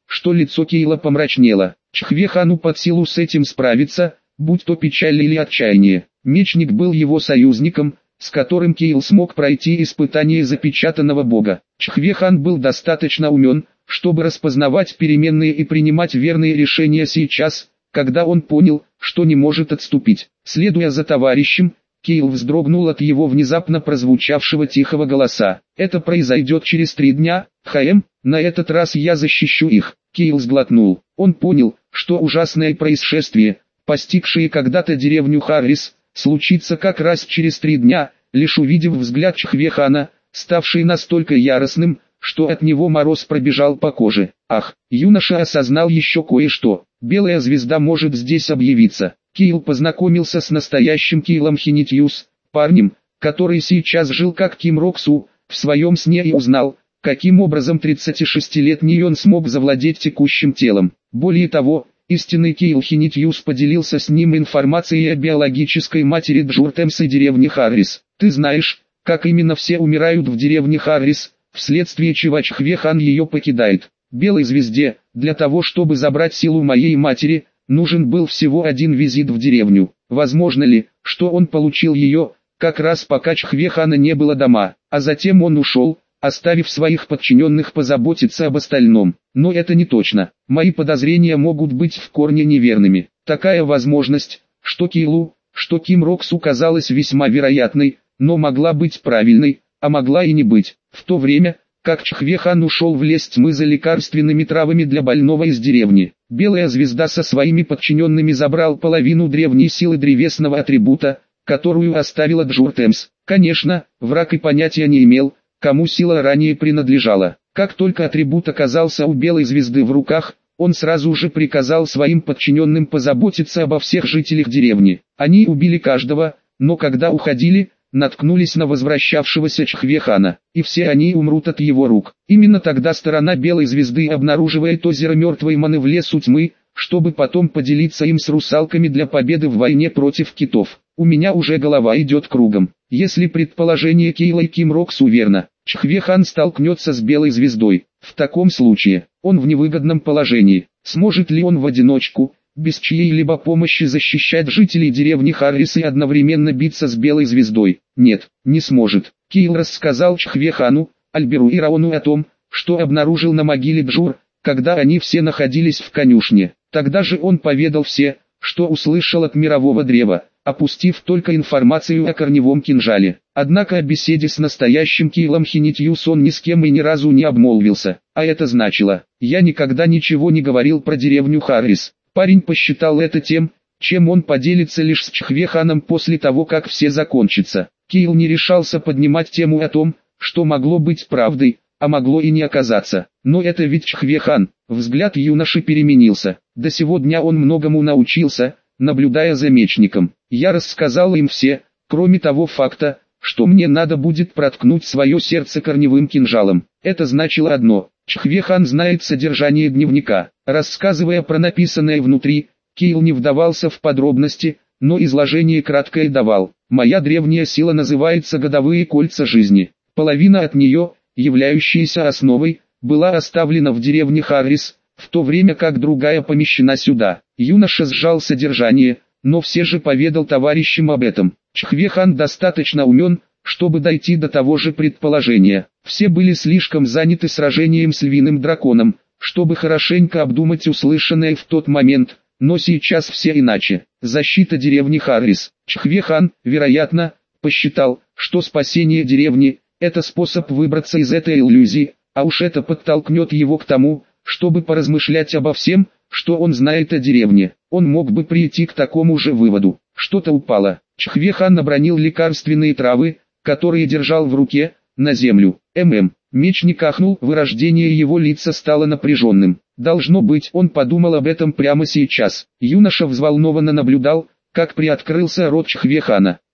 что лицо Кейла помрачнело. Чхве-хану под силу с этим справиться, будь то печаль или отчаяние. Мечник был его союзником, с которым Кейл смог пройти испытание запечатанного бога. Чхве-хан был достаточно умен, чтобы распознавать переменные и принимать верные решения сейчас, когда он понял, что не может отступить. Следуя за товарищем, Кейл вздрогнул от его внезапно прозвучавшего тихого голоса. «Это произойдет через три дня, ХМ, на этот раз я защищу их». Кейл сглотнул. Он понял, что ужасное происшествие, постигшее когда-то деревню Харрис, случится как раз через три дня, лишь увидев взгляд Чхве-хана, ставший настолько яростным, что от него мороз пробежал по коже. Ах, юноша осознал еще кое-что. Белая звезда может здесь объявиться. Кейл познакомился с настоящим Кейлом Хинитьюс, парнем, который сейчас жил как Ким Роксу, в своем сне и узнал, каким образом тридцатишестилетний он смог завладеть текущим телом. Более того, истинный Кейл Хинитьюс поделился с ним информацией о биологической матери Джуртемса и деревни Харрис. «Ты знаешь, как именно все умирают в деревне Харрис, вследствие чего Чхве-хан ее покидает. Белой звезде, для того чтобы забрать силу моей матери, нужен был всего один визит в деревню. Возможно ли, что он получил ее, как раз пока Чхве-хана не было дома, а затем он ушел, оставив своих подчиненных позаботиться об остальном? Но это не точно. Мои подозрения могут быть в корне неверными. Такая возможность, что Кейлу, что Ким Роксу казалась весьма вероятной, но могла быть правильной, а могла и не быть. В то время, как Чхве-хан ушел в лес тьмы за лекарственными травами для больного из деревни, Белая звезда со своими подчиненными забрал половину древней силы древесного атрибута, которую оставила Джуртемс. Конечно, враг и понятия не имел, кому сила ранее принадлежала. Как только атрибут оказался у Белой звезды в руках, он сразу же приказал своим подчиненным позаботиться обо всех жителях деревни. Они убили каждого, но когда уходили, наткнулись на возвращавшегося Чхве-хана, и все они умрут от его рук. Именно тогда сторона Белой звезды обнаруживает озеро мертвой маны в лесу тьмы, чтобы потом поделиться им с русалками для победы в войне против китов. У меня уже голова идет кругом. Если предположение Кейла и Ким Роксу верно, Чхве-хан столкнется с Белой звездой. В таком случае, он в невыгодном положении. Сможет ли он в одиночку, без чьей-либо помощи защищать жителей деревни Харрис и одновременно биться с Белой звездой? Нет, не сможет. Кейл рассказал Чхве-хану, Альберу и Раону о том, что обнаружил на могиле Джур, когда они все находились в конюшне. Тогда же он поведал все, что услышал от мирового древа, опустив только информацию о корневом кинжале. Однако о беседе с настоящим Кейлом Хинитьюс он ни с кем и ни разу не обмолвился. А это значило, я никогда ничего не говорил про деревню Харрис. Парень посчитал это тем, чем он поделится лишь с Чхве-ханом после того, как все закончится. Кейл не решался поднимать тему о том, что могло быть правдой, а могло и не оказаться. Но это ведь Чхве-хан. Взгляд юноши переменился. До сего дня он многому научился, наблюдая за мечником. Я рассказал им все, кроме того факта, что мне надо будет проткнуть свое сердце корневым кинжалом. Это значило одно: Чхве-хан знает содержание дневника. Рассказывая про написанное внутри, Кейл не вдавался в подробности, но изложение краткое давал. Моя древняя сила называется годовые кольца жизни. Половина от нее, являющаяся основой, была оставлена в деревне Харрис, в то время как другая помещена сюда. Юноша сжал содержание, но все же поведал товарищам об этом. Чхве-хан достаточно умен, чтобы дойти до того же предположения. Все были слишком заняты сражением с львиным драконом, чтобы хорошенько обдумать услышанное в тот момент, но сейчас все иначе. Защита деревни Харрис. Чхве-хан, вероятно, посчитал, что спасение деревни – это способ выбраться из этой иллюзии, а уж это подтолкнет его к тому, чтобы поразмышлять обо всем, что он знает о деревне. Он мог бы прийти к такому же выводу. Что-то упало. Чхве-хан обронил лекарственные травы, которые держал в руке, на землю. ММ. Мечник ахнул, вырождение его лица стало напряженным. Должно быть, он подумал об этом прямо сейчас. Юноша взволнованно наблюдал, как приоткрылся рот Чхве-хана.